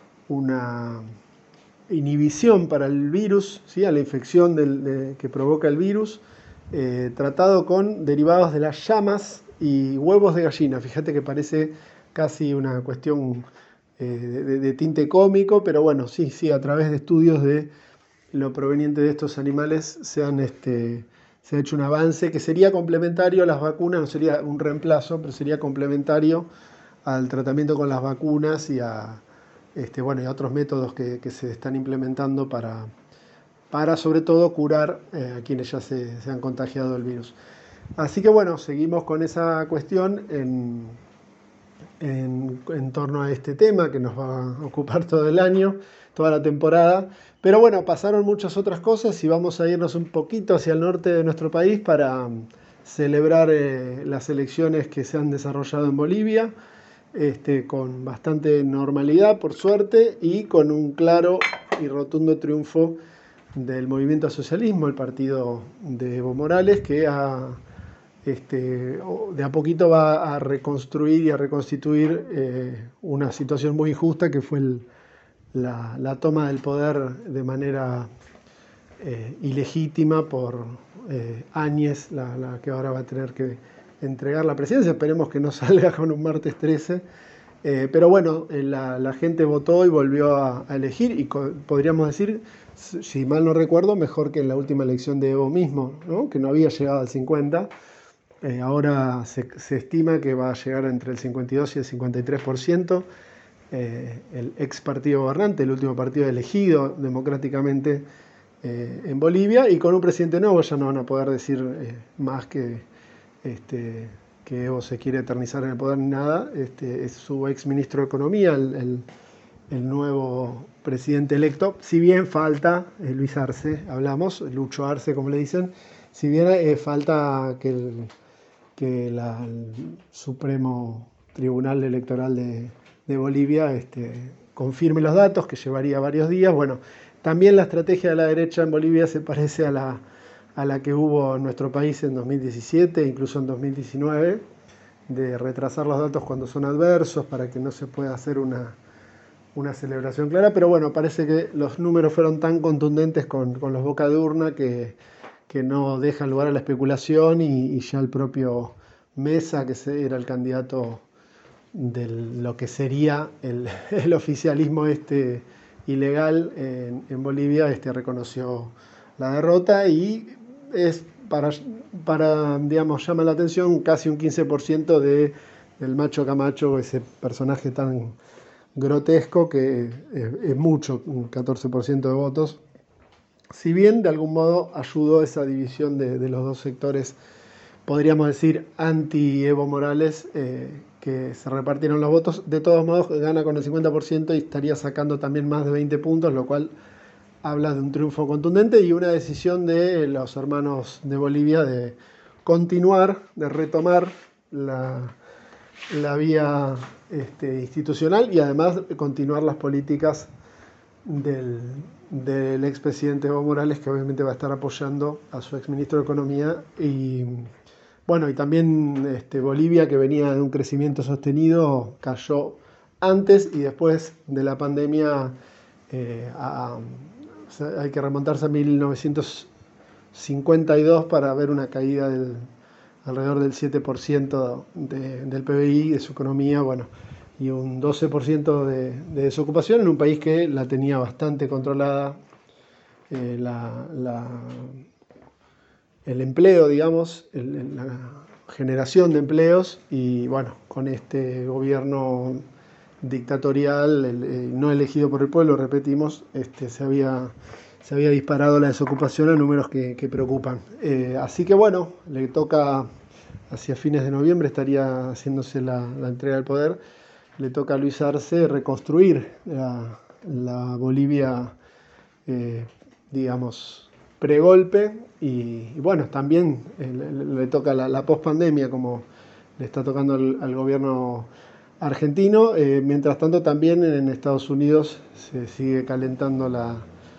Speaker 4: una inhibición para el virus, ¿sí? A la infección del, de, que provoca el virus, eh, tratado con derivados de las llamas y huevos de gallina. Fíjate que parece casi una cuestión eh, de, de tinte cómico, pero bueno, sí, sí, a través de estudios de lo proveniente de estos animales se, han, este, se ha hecho un avance que sería complementario a las vacunas, no sería un reemplazo, pero sería complementario al tratamiento con las vacunas y a, este, bueno, y a otros métodos que, que se están implementando para, para sobre todo curar eh, a quienes ya se, se han contagiado del virus. Así que bueno, seguimos con esa cuestión en, en, en torno a este tema que nos va a ocupar todo el año, toda la temporada. Pero bueno, pasaron muchas otras cosas y vamos a irnos un poquito hacia el norte de nuestro país para celebrar eh, las elecciones que se han desarrollado en Bolivia, este, con bastante normalidad, por suerte, y con un claro y rotundo triunfo del movimiento al socialismo, el partido de Evo Morales, que ha, este, de a poquito va a reconstruir y a reconstituir eh, una situación muy injusta que fue el La, la toma del poder de manera eh, ilegítima por eh, Áñez, la, la que ahora va a tener que entregar la presidencia. Esperemos que no salga con un martes trece. Eh, pero bueno, eh, la, la gente votó y volvió a, a elegir, y co- podríamos decir, si mal no recuerdo, mejor que en la última elección de Evo mismo, ¿no? Que no había llegado al cincuenta. Eh, ahora se, se estima que va a llegar entre el cincuenta y dos y el cincuenta y tres por ciento. Eh, el ex partido gobernante, el último partido elegido democráticamente eh, en Bolivia, y con un presidente nuevo ya no van a poder decir eh, más que, este, que Evo se quiere eternizar en el poder ni nada. Este, es su ex ministro de Economía, el, el, el nuevo presidente electo, si bien falta, eh, Luis Arce, hablamos, Lucho Arce como le dicen, si bien eh, falta que, el, que la, el Supremo Tribunal Electoral de de Bolivia este, confirme los datos, que llevaría varios días. Bueno, también la estrategia de la derecha en Bolivia se parece a la, a la que hubo en nuestro país en dos mil diecisiete, incluso en dos mil diecinueve, de retrasar los datos cuando son adversos para que no se pueda hacer una, una celebración clara. Pero bueno, parece que los números fueron tan contundentes con, con los boca de urna que, que no dejan lugar a la especulación, y, y ya el propio Mesa, que era el candidato de lo que sería el, el oficialismo este ilegal en, en Bolivia, este reconoció la derrota, y es para, para digamos, llama la atención casi un quince por ciento de, del Macho Camacho, ese personaje tan grotesco que es, es mucho, un catorce por ciento de votos, si bien de algún modo ayudó esa división de, de los dos sectores, podríamos decir, anti-Evo Morales, eh, que se repartieron los votos. De todos modos, gana con el cincuenta por ciento y estaría sacando también más de veinte puntos, lo cual habla de un triunfo contundente y una decisión de los hermanos de Bolivia de continuar, de retomar la, la vía este, institucional, y además continuar las políticas del, del expresidente Evo Morales, que obviamente va a estar apoyando a su exministro de Economía. Y bueno, y también este, Bolivia, que venía de un crecimiento sostenido, cayó antes y después de la pandemia. Eh, a, o sea, hay que remontarse a mil novecientos cincuenta y dos para ver una caída del alrededor del siete por ciento de, del P B I de su economía, bueno, y un doce por ciento de, de desocupación en un país que la tenía bastante controlada, eh, la, la el empleo, digamos, el, la generación de empleos, y bueno, con este gobierno dictatorial, el, el, no elegido por el pueblo, repetimos, este, se había, se había disparado la desocupación a números que, que preocupan. Eh, así que bueno, le toca, hacia fines de noviembre estaría haciéndose la, la entrega del poder, le toca a Luis Arce reconstruir la, la Bolivia, eh, digamos, pregolpe, y, y bueno, también eh, le, le toca la, la pospandemia, como le está tocando al, al gobierno argentino. Eh, mientras tanto, también en Estados Unidos se sigue calentando la,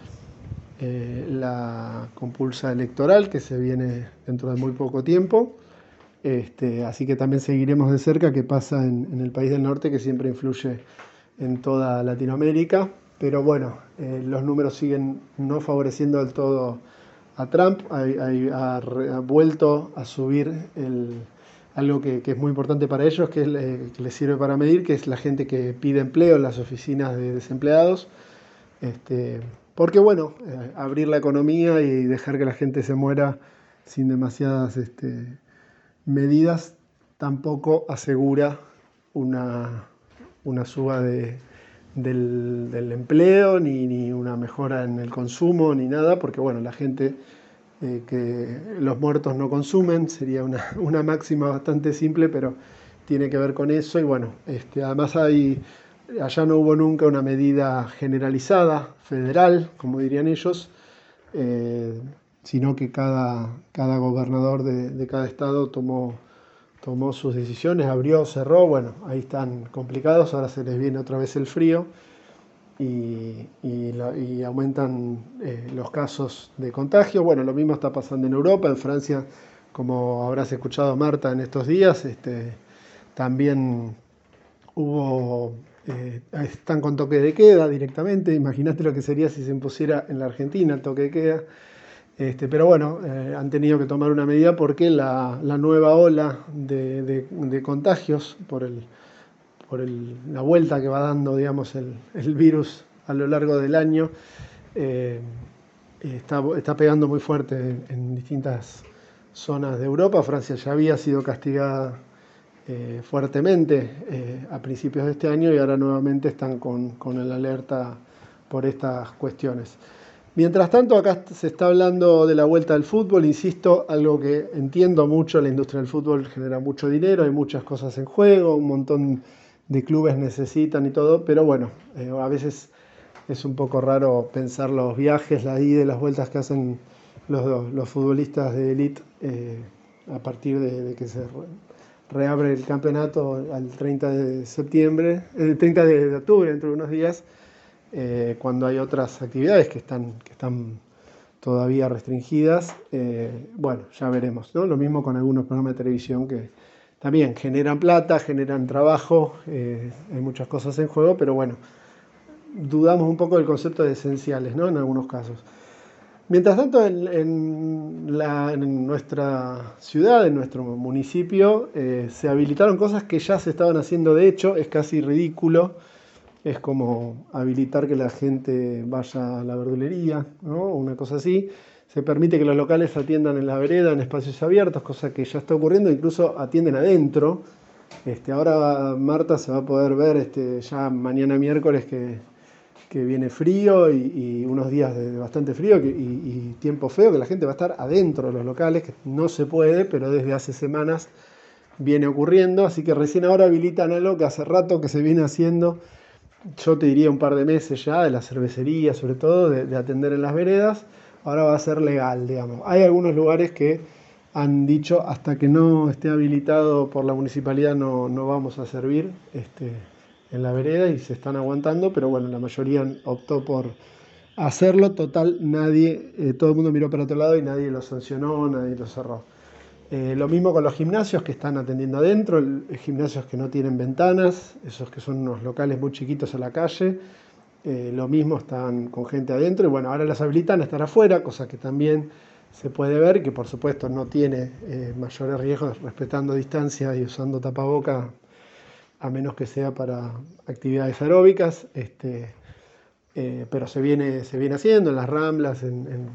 Speaker 4: eh, la compulsa electoral, que se viene dentro de muy poco tiempo. Este, así que también seguiremos de cerca qué pasa en, en el país del norte, que siempre influye en toda Latinoamérica. Pero bueno, eh, los números siguen no favoreciendo del todo a Trump. Hay, hay, ha, ha vuelto a subir el, algo que, que es muy importante para ellos, que, es, eh, que les sirve para medir, que es la gente que pide empleo en las oficinas de desempleados. Este, porque bueno, eh, abrir la economía y dejar que la gente se muera sin demasiadas este, medidas tampoco asegura una, una suba de, del, del empleo, ni, ni una mejora en el consumo, ni nada, porque bueno, la gente eh, que los muertos no consumen, sería una, una máxima bastante simple, pero tiene que ver con eso. Y bueno, este, además hay, allá no hubo nunca una medida generalizada, federal, como dirían ellos, eh, sino que cada, cada gobernador de, de cada estado tomó, tomó sus decisiones, abrió, cerró, bueno, ahí están complicados, ahora se les viene otra vez el frío y, y, la, y aumentan eh, los casos de contagio. Bueno, lo mismo está pasando en Europa, en Francia, como habrás escuchado, Marta, en estos días, este, también hubo, eh, están con toque de queda directamente. Imagínate lo que sería si se impusiera en la Argentina el toque de queda. Este, pero bueno, eh, han tenido que tomar una medida porque la, la nueva ola de, de, de contagios por, el, por el, la vuelta que va dando, digamos, el, el virus a lo largo del año eh, está, está pegando muy fuerte en, en distintas zonas de Europa. Francia ya había sido castigada eh, fuertemente eh, a principios de este año y ahora nuevamente están con, con el alerta por estas cuestiones. Mientras tanto, acá se está hablando de la vuelta del fútbol, insisto, algo que entiendo mucho, la industria del fútbol genera mucho dinero, hay muchas cosas en juego, un montón de clubes necesitan y todo, pero bueno, eh, a veces es un poco raro pensar los viajes, las idas y las vueltas que hacen los, los futbolistas de élite eh, a partir de, de que se reabre el campeonato al treinta de septiembre, el treinta de octubre, dentro de unos días. Eh, cuando hay otras actividades que están, que están todavía restringidas, eh, bueno, ya veremos, ¿no? Lo mismo con algunos programas de televisión que también generan plata, generan trabajo, eh, hay muchas cosas en juego, pero bueno, dudamos un poco del concepto de esenciales, ¿no? En algunos casos. Mientras tanto, en, en, la, en nuestra ciudad, en nuestro municipio, eh, se habilitaron cosas que ya se estaban haciendo de hecho, es casi ridículo. Es como habilitar que la gente vaya a la verdulería, ¿no? Una cosa así. Se permite que los locales atiendan en la vereda, en espacios abiertos, cosa que ya está ocurriendo, incluso atienden adentro. Este, ahora Marta se va a poder ver este, ya mañana miércoles que, que viene frío y, y unos días de bastante frío y, y tiempo feo, que la gente va a estar adentro de los locales, que no se puede, pero desde hace semanas viene ocurriendo. Así que recién ahora habilitan algo que hace rato que se viene haciendo, yo te diría un par de meses ya, de la cervecería sobre todo, de, de atender en las veredas. Ahora va a ser legal, digamos. Hay algunos lugares que han dicho hasta que no esté habilitado por la municipalidad no, no vamos a servir este, en la vereda y se están aguantando, pero bueno, la mayoría optó por hacerlo. Total, nadie, eh, todo el mundo miró para otro lado y nadie lo sancionó, nadie lo cerró. Eh, lo mismo con los gimnasios que están atendiendo adentro, el, el gimnasios que no tienen ventanas, esos que son unos locales muy chiquitos a la calle, eh, lo mismo están con gente adentro y bueno, ahora las habilitan a estar afuera, cosa que también se puede ver, que por supuesto no tiene eh, mayores riesgos respetando distancia y usando tapaboca, a menos que sea para actividades aeróbicas, este, eh, pero se viene, se viene haciendo en las Ramblas, en, en,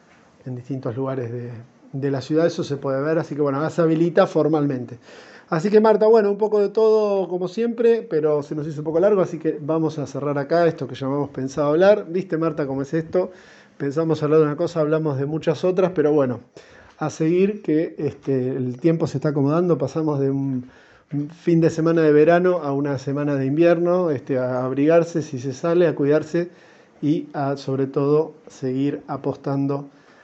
Speaker 4: en distintos lugares de de la ciudad, eso se puede ver, así que bueno, ahora se habilita formalmente. Así que Marta, bueno, un poco de todo como siempre, pero se nos hizo un poco largo, así que vamos a cerrar acá esto que llamamos Pensado Hablar. ¿Viste, Marta, cómo es esto? Pensamos hablar de una cosa, hablamos de muchas otras, pero bueno, a seguir que este, el tiempo se está acomodando, pasamos de un, un fin de semana de verano a una semana de invierno, este, a abrigarse si se sale, a cuidarse y a, sobre todo, seguir apostando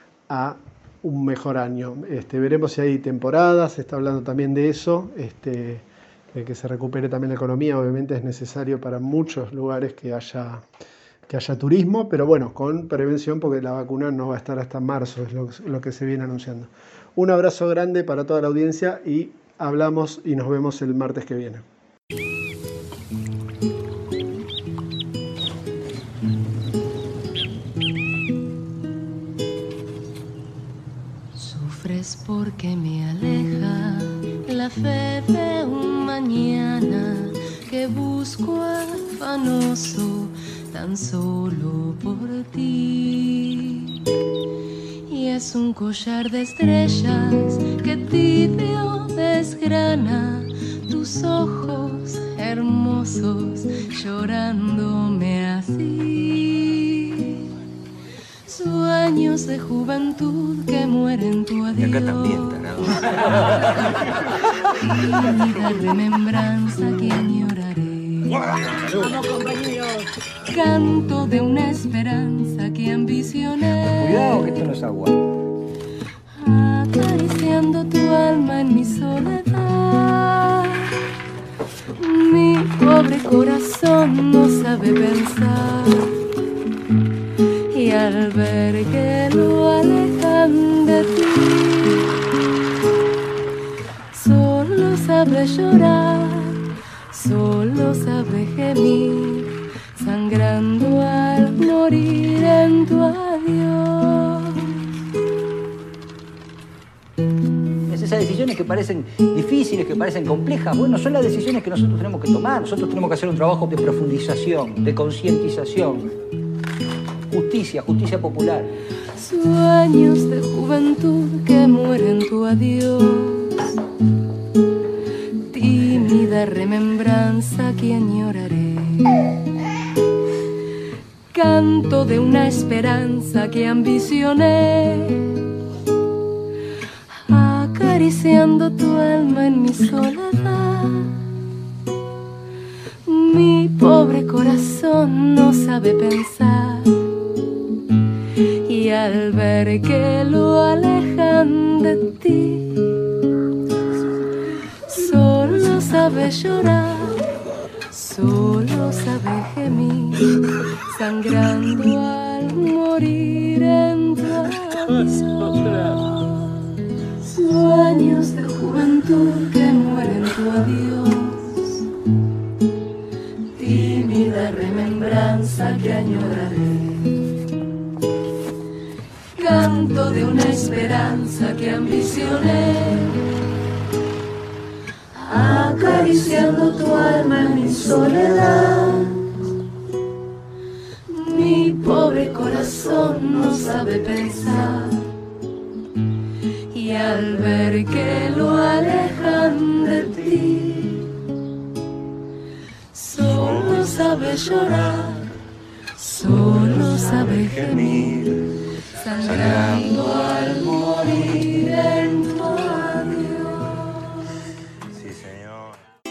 Speaker 4: a un mejor año. Este, veremos si hay temporadas, se está hablando también de eso, este, de que se recupere también la economía, obviamente es necesario para muchos lugares que haya, que haya turismo, pero bueno, con prevención porque la vacuna no va a estar hasta marzo, es lo, lo que se viene anunciando. Un abrazo grande para toda la audiencia y hablamos y nos vemos el martes que viene.
Speaker 5: Porque me aleja la la fe de un mañana que busco afanoso tan solo por ti. Y es un collar de estrellas que tibio desgrana tus ojos hermosos llorándome así. Sueños de juventud que mueren tu adiós.
Speaker 6: Y acá también, tarado.
Speaker 5: Tímida remembranza que añoraré.
Speaker 7: ¡Vamos, compañeros!
Speaker 5: Canto de una esperanza que ambicioné.
Speaker 6: Cuidado que esto no es agua.
Speaker 5: Acariciando tu alma en mi soledad. Mi pobre corazón no sabe pensar. Y al ver que lo alejan de ti, solo sabe llorar, solo sabe gemir, sangrando al morir en tu adiós.
Speaker 6: Esas decisiones que parecen difíciles, que parecen complejas, bueno, son las decisiones que nosotros tenemos que tomar. Nosotros tenemos que hacer un trabajo de profundización, de concientización. Justicia, justicia popular.
Speaker 5: Sueños de juventud que mueren tu adiós. Tímida remembranza que añoraré. Canto de una esperanza que ambicioné. Acariciando tu alma en mi soledad. Mi pobre corazón no sabe pensar. Y al ver que lo alejan de ti, solo sabe llorar, solo sabe gemir, sangrando al morir en tu adiós. Sueños de juventud que mueren tu adiós. Tímida remembranza que añoraré. Canto de una esperanza que ambicioné, acariciando tu alma en mi soledad. Mi pobre corazón no sabe pensar. Y al ver que lo alejan de ti, solo sabe llorar, solo sabe gemir, sangrando al morir en tu adiós.
Speaker 6: Sí, señor.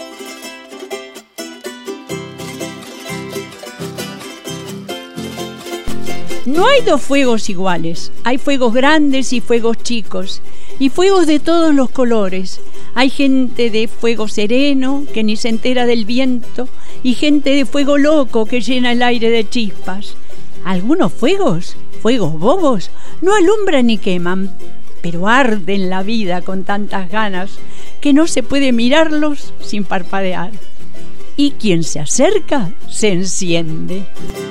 Speaker 3: No hay dos fuegos iguales. Hay fuegos grandes y fuegos chicos, y fuegos de todos los colores. Hay gente de fuego sereno que ni se entera del viento, y gente de fuego loco que llena el aire de chispas. Algunos fuegos, fuegos bobos, no alumbran ni queman, pero arden la vida con tantas ganas que no se puede mirarlos sin parpadear. Y quien se acerca se enciende.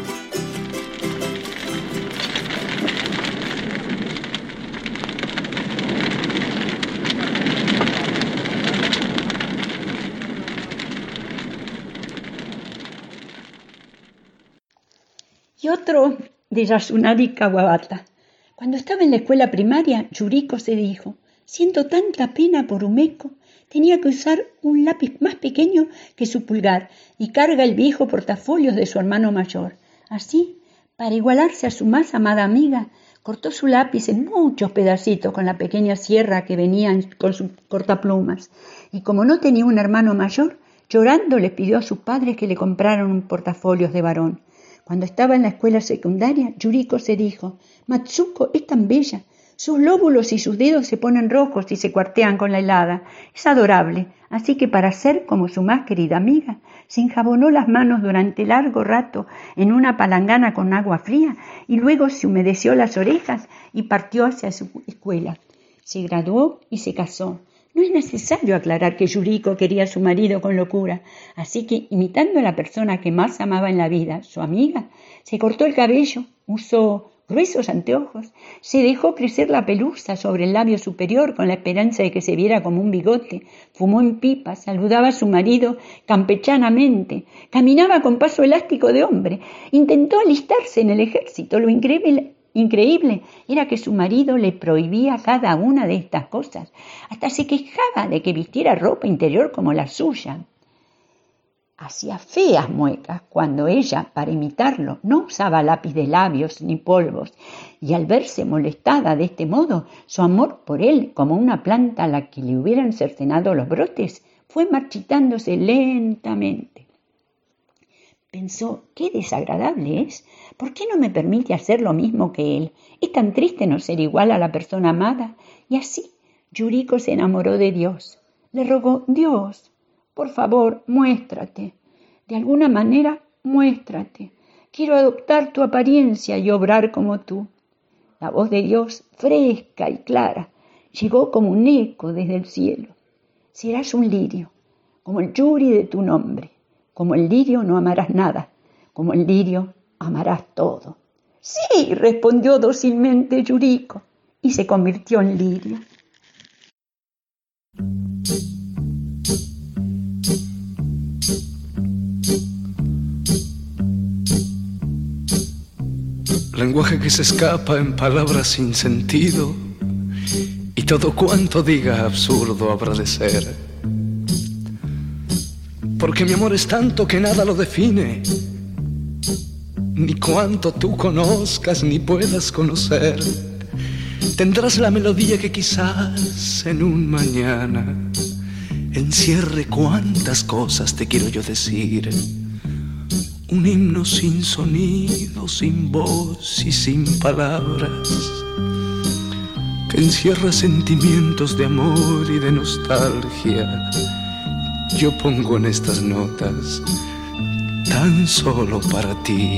Speaker 1: Y otro de Yasunari Kawabata. Cuando estaba en la escuela primaria, Yuriko se dijo: siento tanta pena por Umeko, tenía que usar un lápiz más pequeño que su pulgar y carga el viejo portafolios de su hermano mayor. Así, para igualarse a su más amada amiga, cortó su lápiz en muchos pedacitos con la pequeña sierra que venía con sus cortaplumas. Y como no tenía un hermano mayor, llorando le pidió a sus padres que le compraran un portafolios de varón. Cuando estaba en la escuela secundaria, Yuriko se dijo: Matsuko es tan bella, sus lóbulos y sus dedos se ponen rojos y se cuartean con la helada. Es adorable, así que para ser como su más querida amiga, se enjabonó las manos durante largo rato en una palangana con agua fría y luego se humedeció las orejas y partió hacia su escuela. Se graduó y se casó. No es necesario aclarar que Yuriko quería a su marido con locura, así que, imitando a la persona que más amaba en la vida, su amiga, se cortó el cabello, usó gruesos anteojos, se dejó crecer la pelusa sobre el labio superior con la esperanza de que se viera como un bigote, fumó en pipa, saludaba a su marido campechanamente, caminaba con paso elástico de hombre, intentó alistarse en el ejército. Lo increíble, increíble era que su marido le prohibía cada una de estas cosas, hasta se quejaba de que vistiera ropa interior como la suya. Hacía feas muecas cuando ella, para imitarlo, no usaba lápiz de labios ni polvos, y al verse molestada de este modo, su amor por él, como una planta a la que le hubieran cercenado los brotes, fue marchitándose lentamente. Pensó, qué desagradable es. ¿Por qué no me permite hacer lo mismo que él? Es tan triste no ser igual a la persona amada. Y así, Yuriko se enamoró de Dios. Le rogó, Dios, por favor, muéstrate. De alguna manera, muéstrate. Quiero adoptar tu apariencia y obrar como tú. La voz de Dios, fresca y clara, llegó como un eco desde el cielo. Serás un lirio, como el yuri de tu nombre. Como el lirio no amarás nada, como el lirio amarás todo. Sí, respondió dócilmente Yuriko, y se convirtió en lirio.
Speaker 8: Lenguaje que se escapa en palabras sin sentido, y todo cuanto diga absurdo habrá de ser. Porque mi amor es tanto que nada lo define, ni cuanto tú conozcas ni puedas conocer. Tendrás la melodía que quizás en un mañana encierre cuantas cosas te quiero yo decir. Un himno sin sonido, sin voz y sin palabras, que encierra sentimientos de amor y de nostalgia. Yo pongo en estas notas tan solo para ti.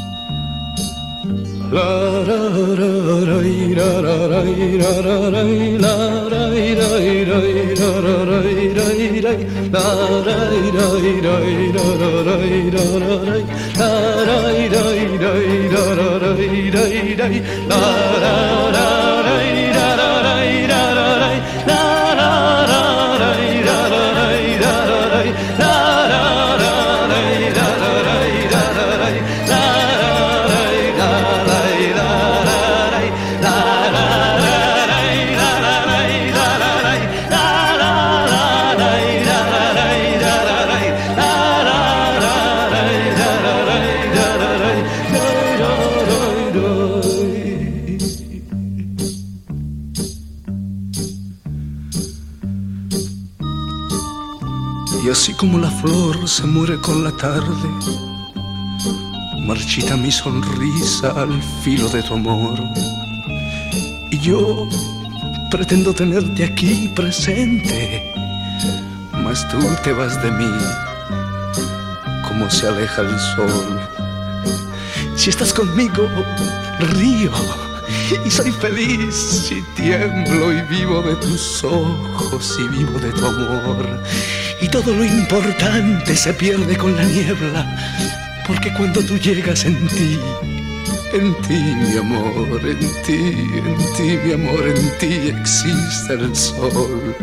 Speaker 8: Y así como la flor se muere con la tarde, marchita mi sonrisa al filo de tu amor. Y yo pretendo tenerte aquí presente, mas tú te vas de mí como se aleja el sol. Si estás conmigo, río y soy feliz, y tiemblo y vivo de tus ojos y vivo de tu amor. Y todo lo importante se pierde con la niebla, porque cuando tú llegas en ti, en ti mi amor, en ti, en ti mi amor, en ti existe el sol.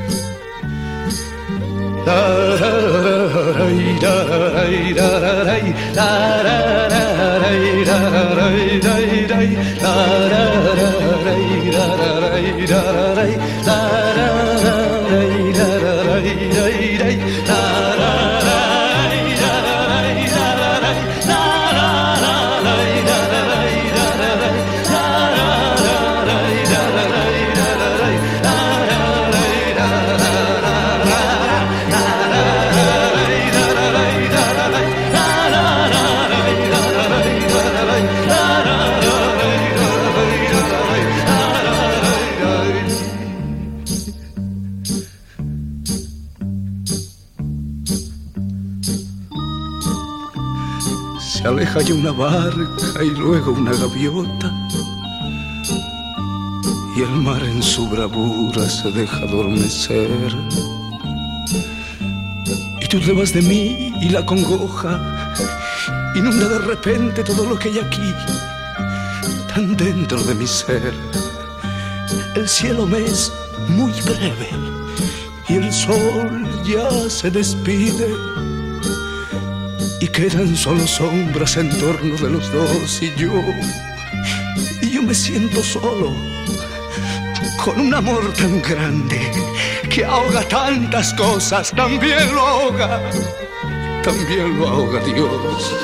Speaker 8: Se aleja ya una barca y luego una gaviota, y el mar en su bravura se deja adormecer. Y tú te vas de mí y la congoja inunda de repente todo lo que hay aquí. tan dentro de mi ser. El cielo me es muy breve y el sol ya se despide y quedan solo sombras en torno de los dos y yo, y yo me siento solo con un amor tan grande que ahoga tantas cosas, también lo ahoga, también lo ahoga Dios.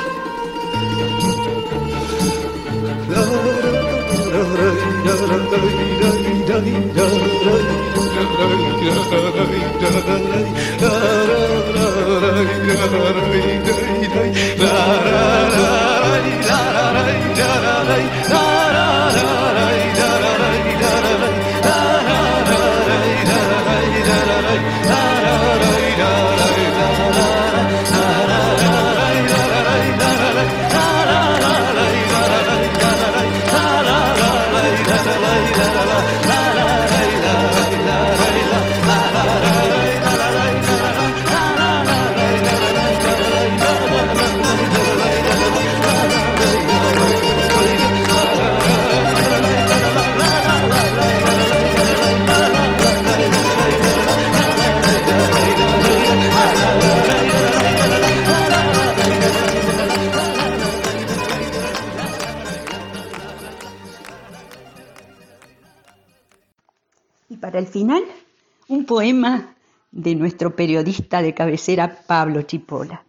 Speaker 1: Para el final, un poema de nuestro periodista de cabecera Pablo Chipola.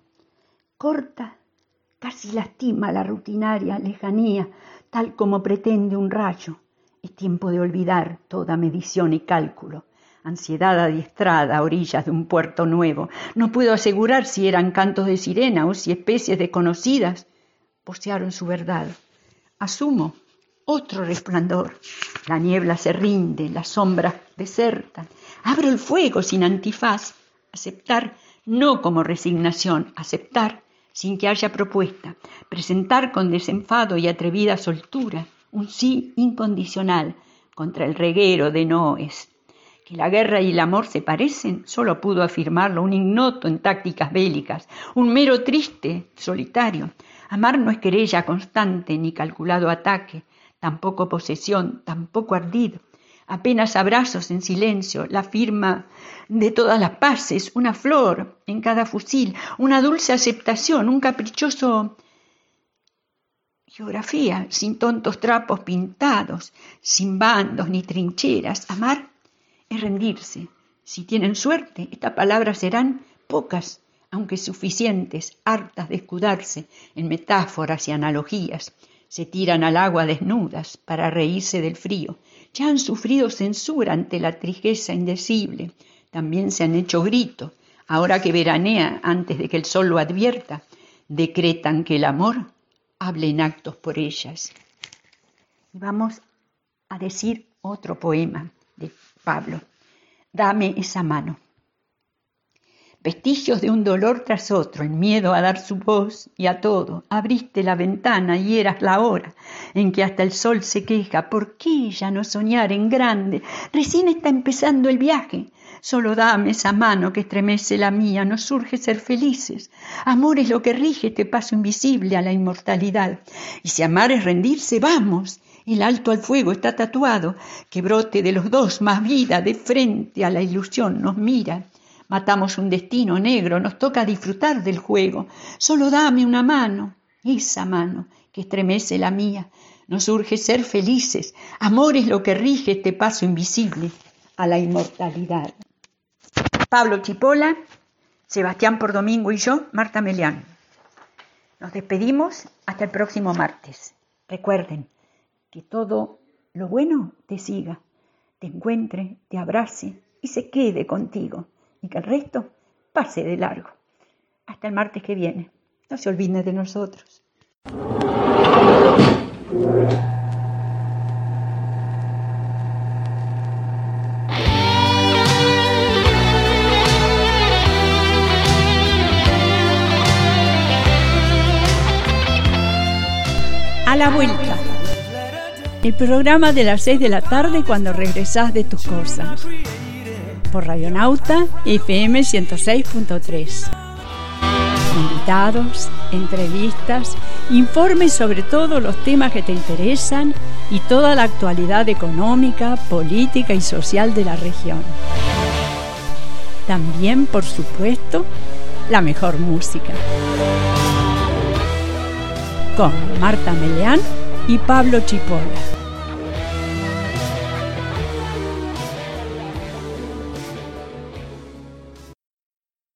Speaker 1: Corta, casi lastima la rutinaria lejanía, tal como pretende un rayo. Es tiempo de olvidar toda medición y cálculo. Ansiedad adiestrada a orillas de un puerto nuevo. No puedo asegurar si eran cantos de sirena o si especies desconocidas vocearon su verdad. Asumo otro resplandor. La niebla se rinde, las sombras desertan. Abro el fuego sin antifaz. Aceptar no como resignación, aceptar sin que haya propuesta. Presentar con desenfado y atrevida soltura un sí incondicional contra el reguero de noes. Que la guerra y el amor se parecen, solo pudo afirmarlo un ignoto en tácticas bélicas, un mero triste solitario. Amar no es querella constante ni calculado ataque, tampoco posesión, tampoco ardido, apenas abrazos en silencio, la firma de todas las paces, una flor en cada fusil, una dulce aceptación, un caprichoso geografía, sin tontos trapos pintados, sin bandos ni trincheras. Amar es rendirse. Si tienen suerte, estas palabras serán pocas, aunque suficientes, hartas de escudarse en metáforas y analogías. Se tiran al agua desnudas para reírse del frío. Ya han sufrido censura ante la tristeza indecible. También se han hecho grito. Ahora que veranea antes de que el sol lo advierta, decretan que el amor hable en actos por ellas. Y vamos a decir otro poema de Pablo. Dame esa mano. Vestigios de un dolor tras otro, en miedo a dar su voz y a todo. Abriste la ventana y eras la hora en que hasta el sol se queja. ¿Por qué ya no soñar en grande? Recién está empezando el viaje. Solo dame esa mano que estremece la mía. Nos surge ser felices. Amor es lo que rige este paso invisible a la inmortalidad. Y si amar es rendirse, vamos. El alto al fuego está tatuado. Que brote de los dos más vida de frente a la ilusión nos mira. Matamos un destino negro, nos toca disfrutar del juego. Solo dame una mano, esa mano que estremece la mía. Nos urge ser felices. Amor es lo que rige este paso invisible a la inmortalidad. Pablo Chipola, Sebastián Pordomingo y yo, Marta Melián. Nos despedimos hasta el próximo martes. Recuerden que todo lo bueno te siga, te encuentre, te abrace y se quede contigo. Y que el resto pase de largo. Hasta el martes que viene. No se olviden de nosotros.
Speaker 3: A la vuelta. El programa de las seis de la tarde cuando regresás de tus cosas. Por Radionauta F M ciento seis punto tres. Invitados, entrevistas Informes sobre todos los temas que te interesan y toda la actualidad económica, política y social de la región. También, por supuesto, la mejor música. Con Marta Meleán y Pablo Chipola.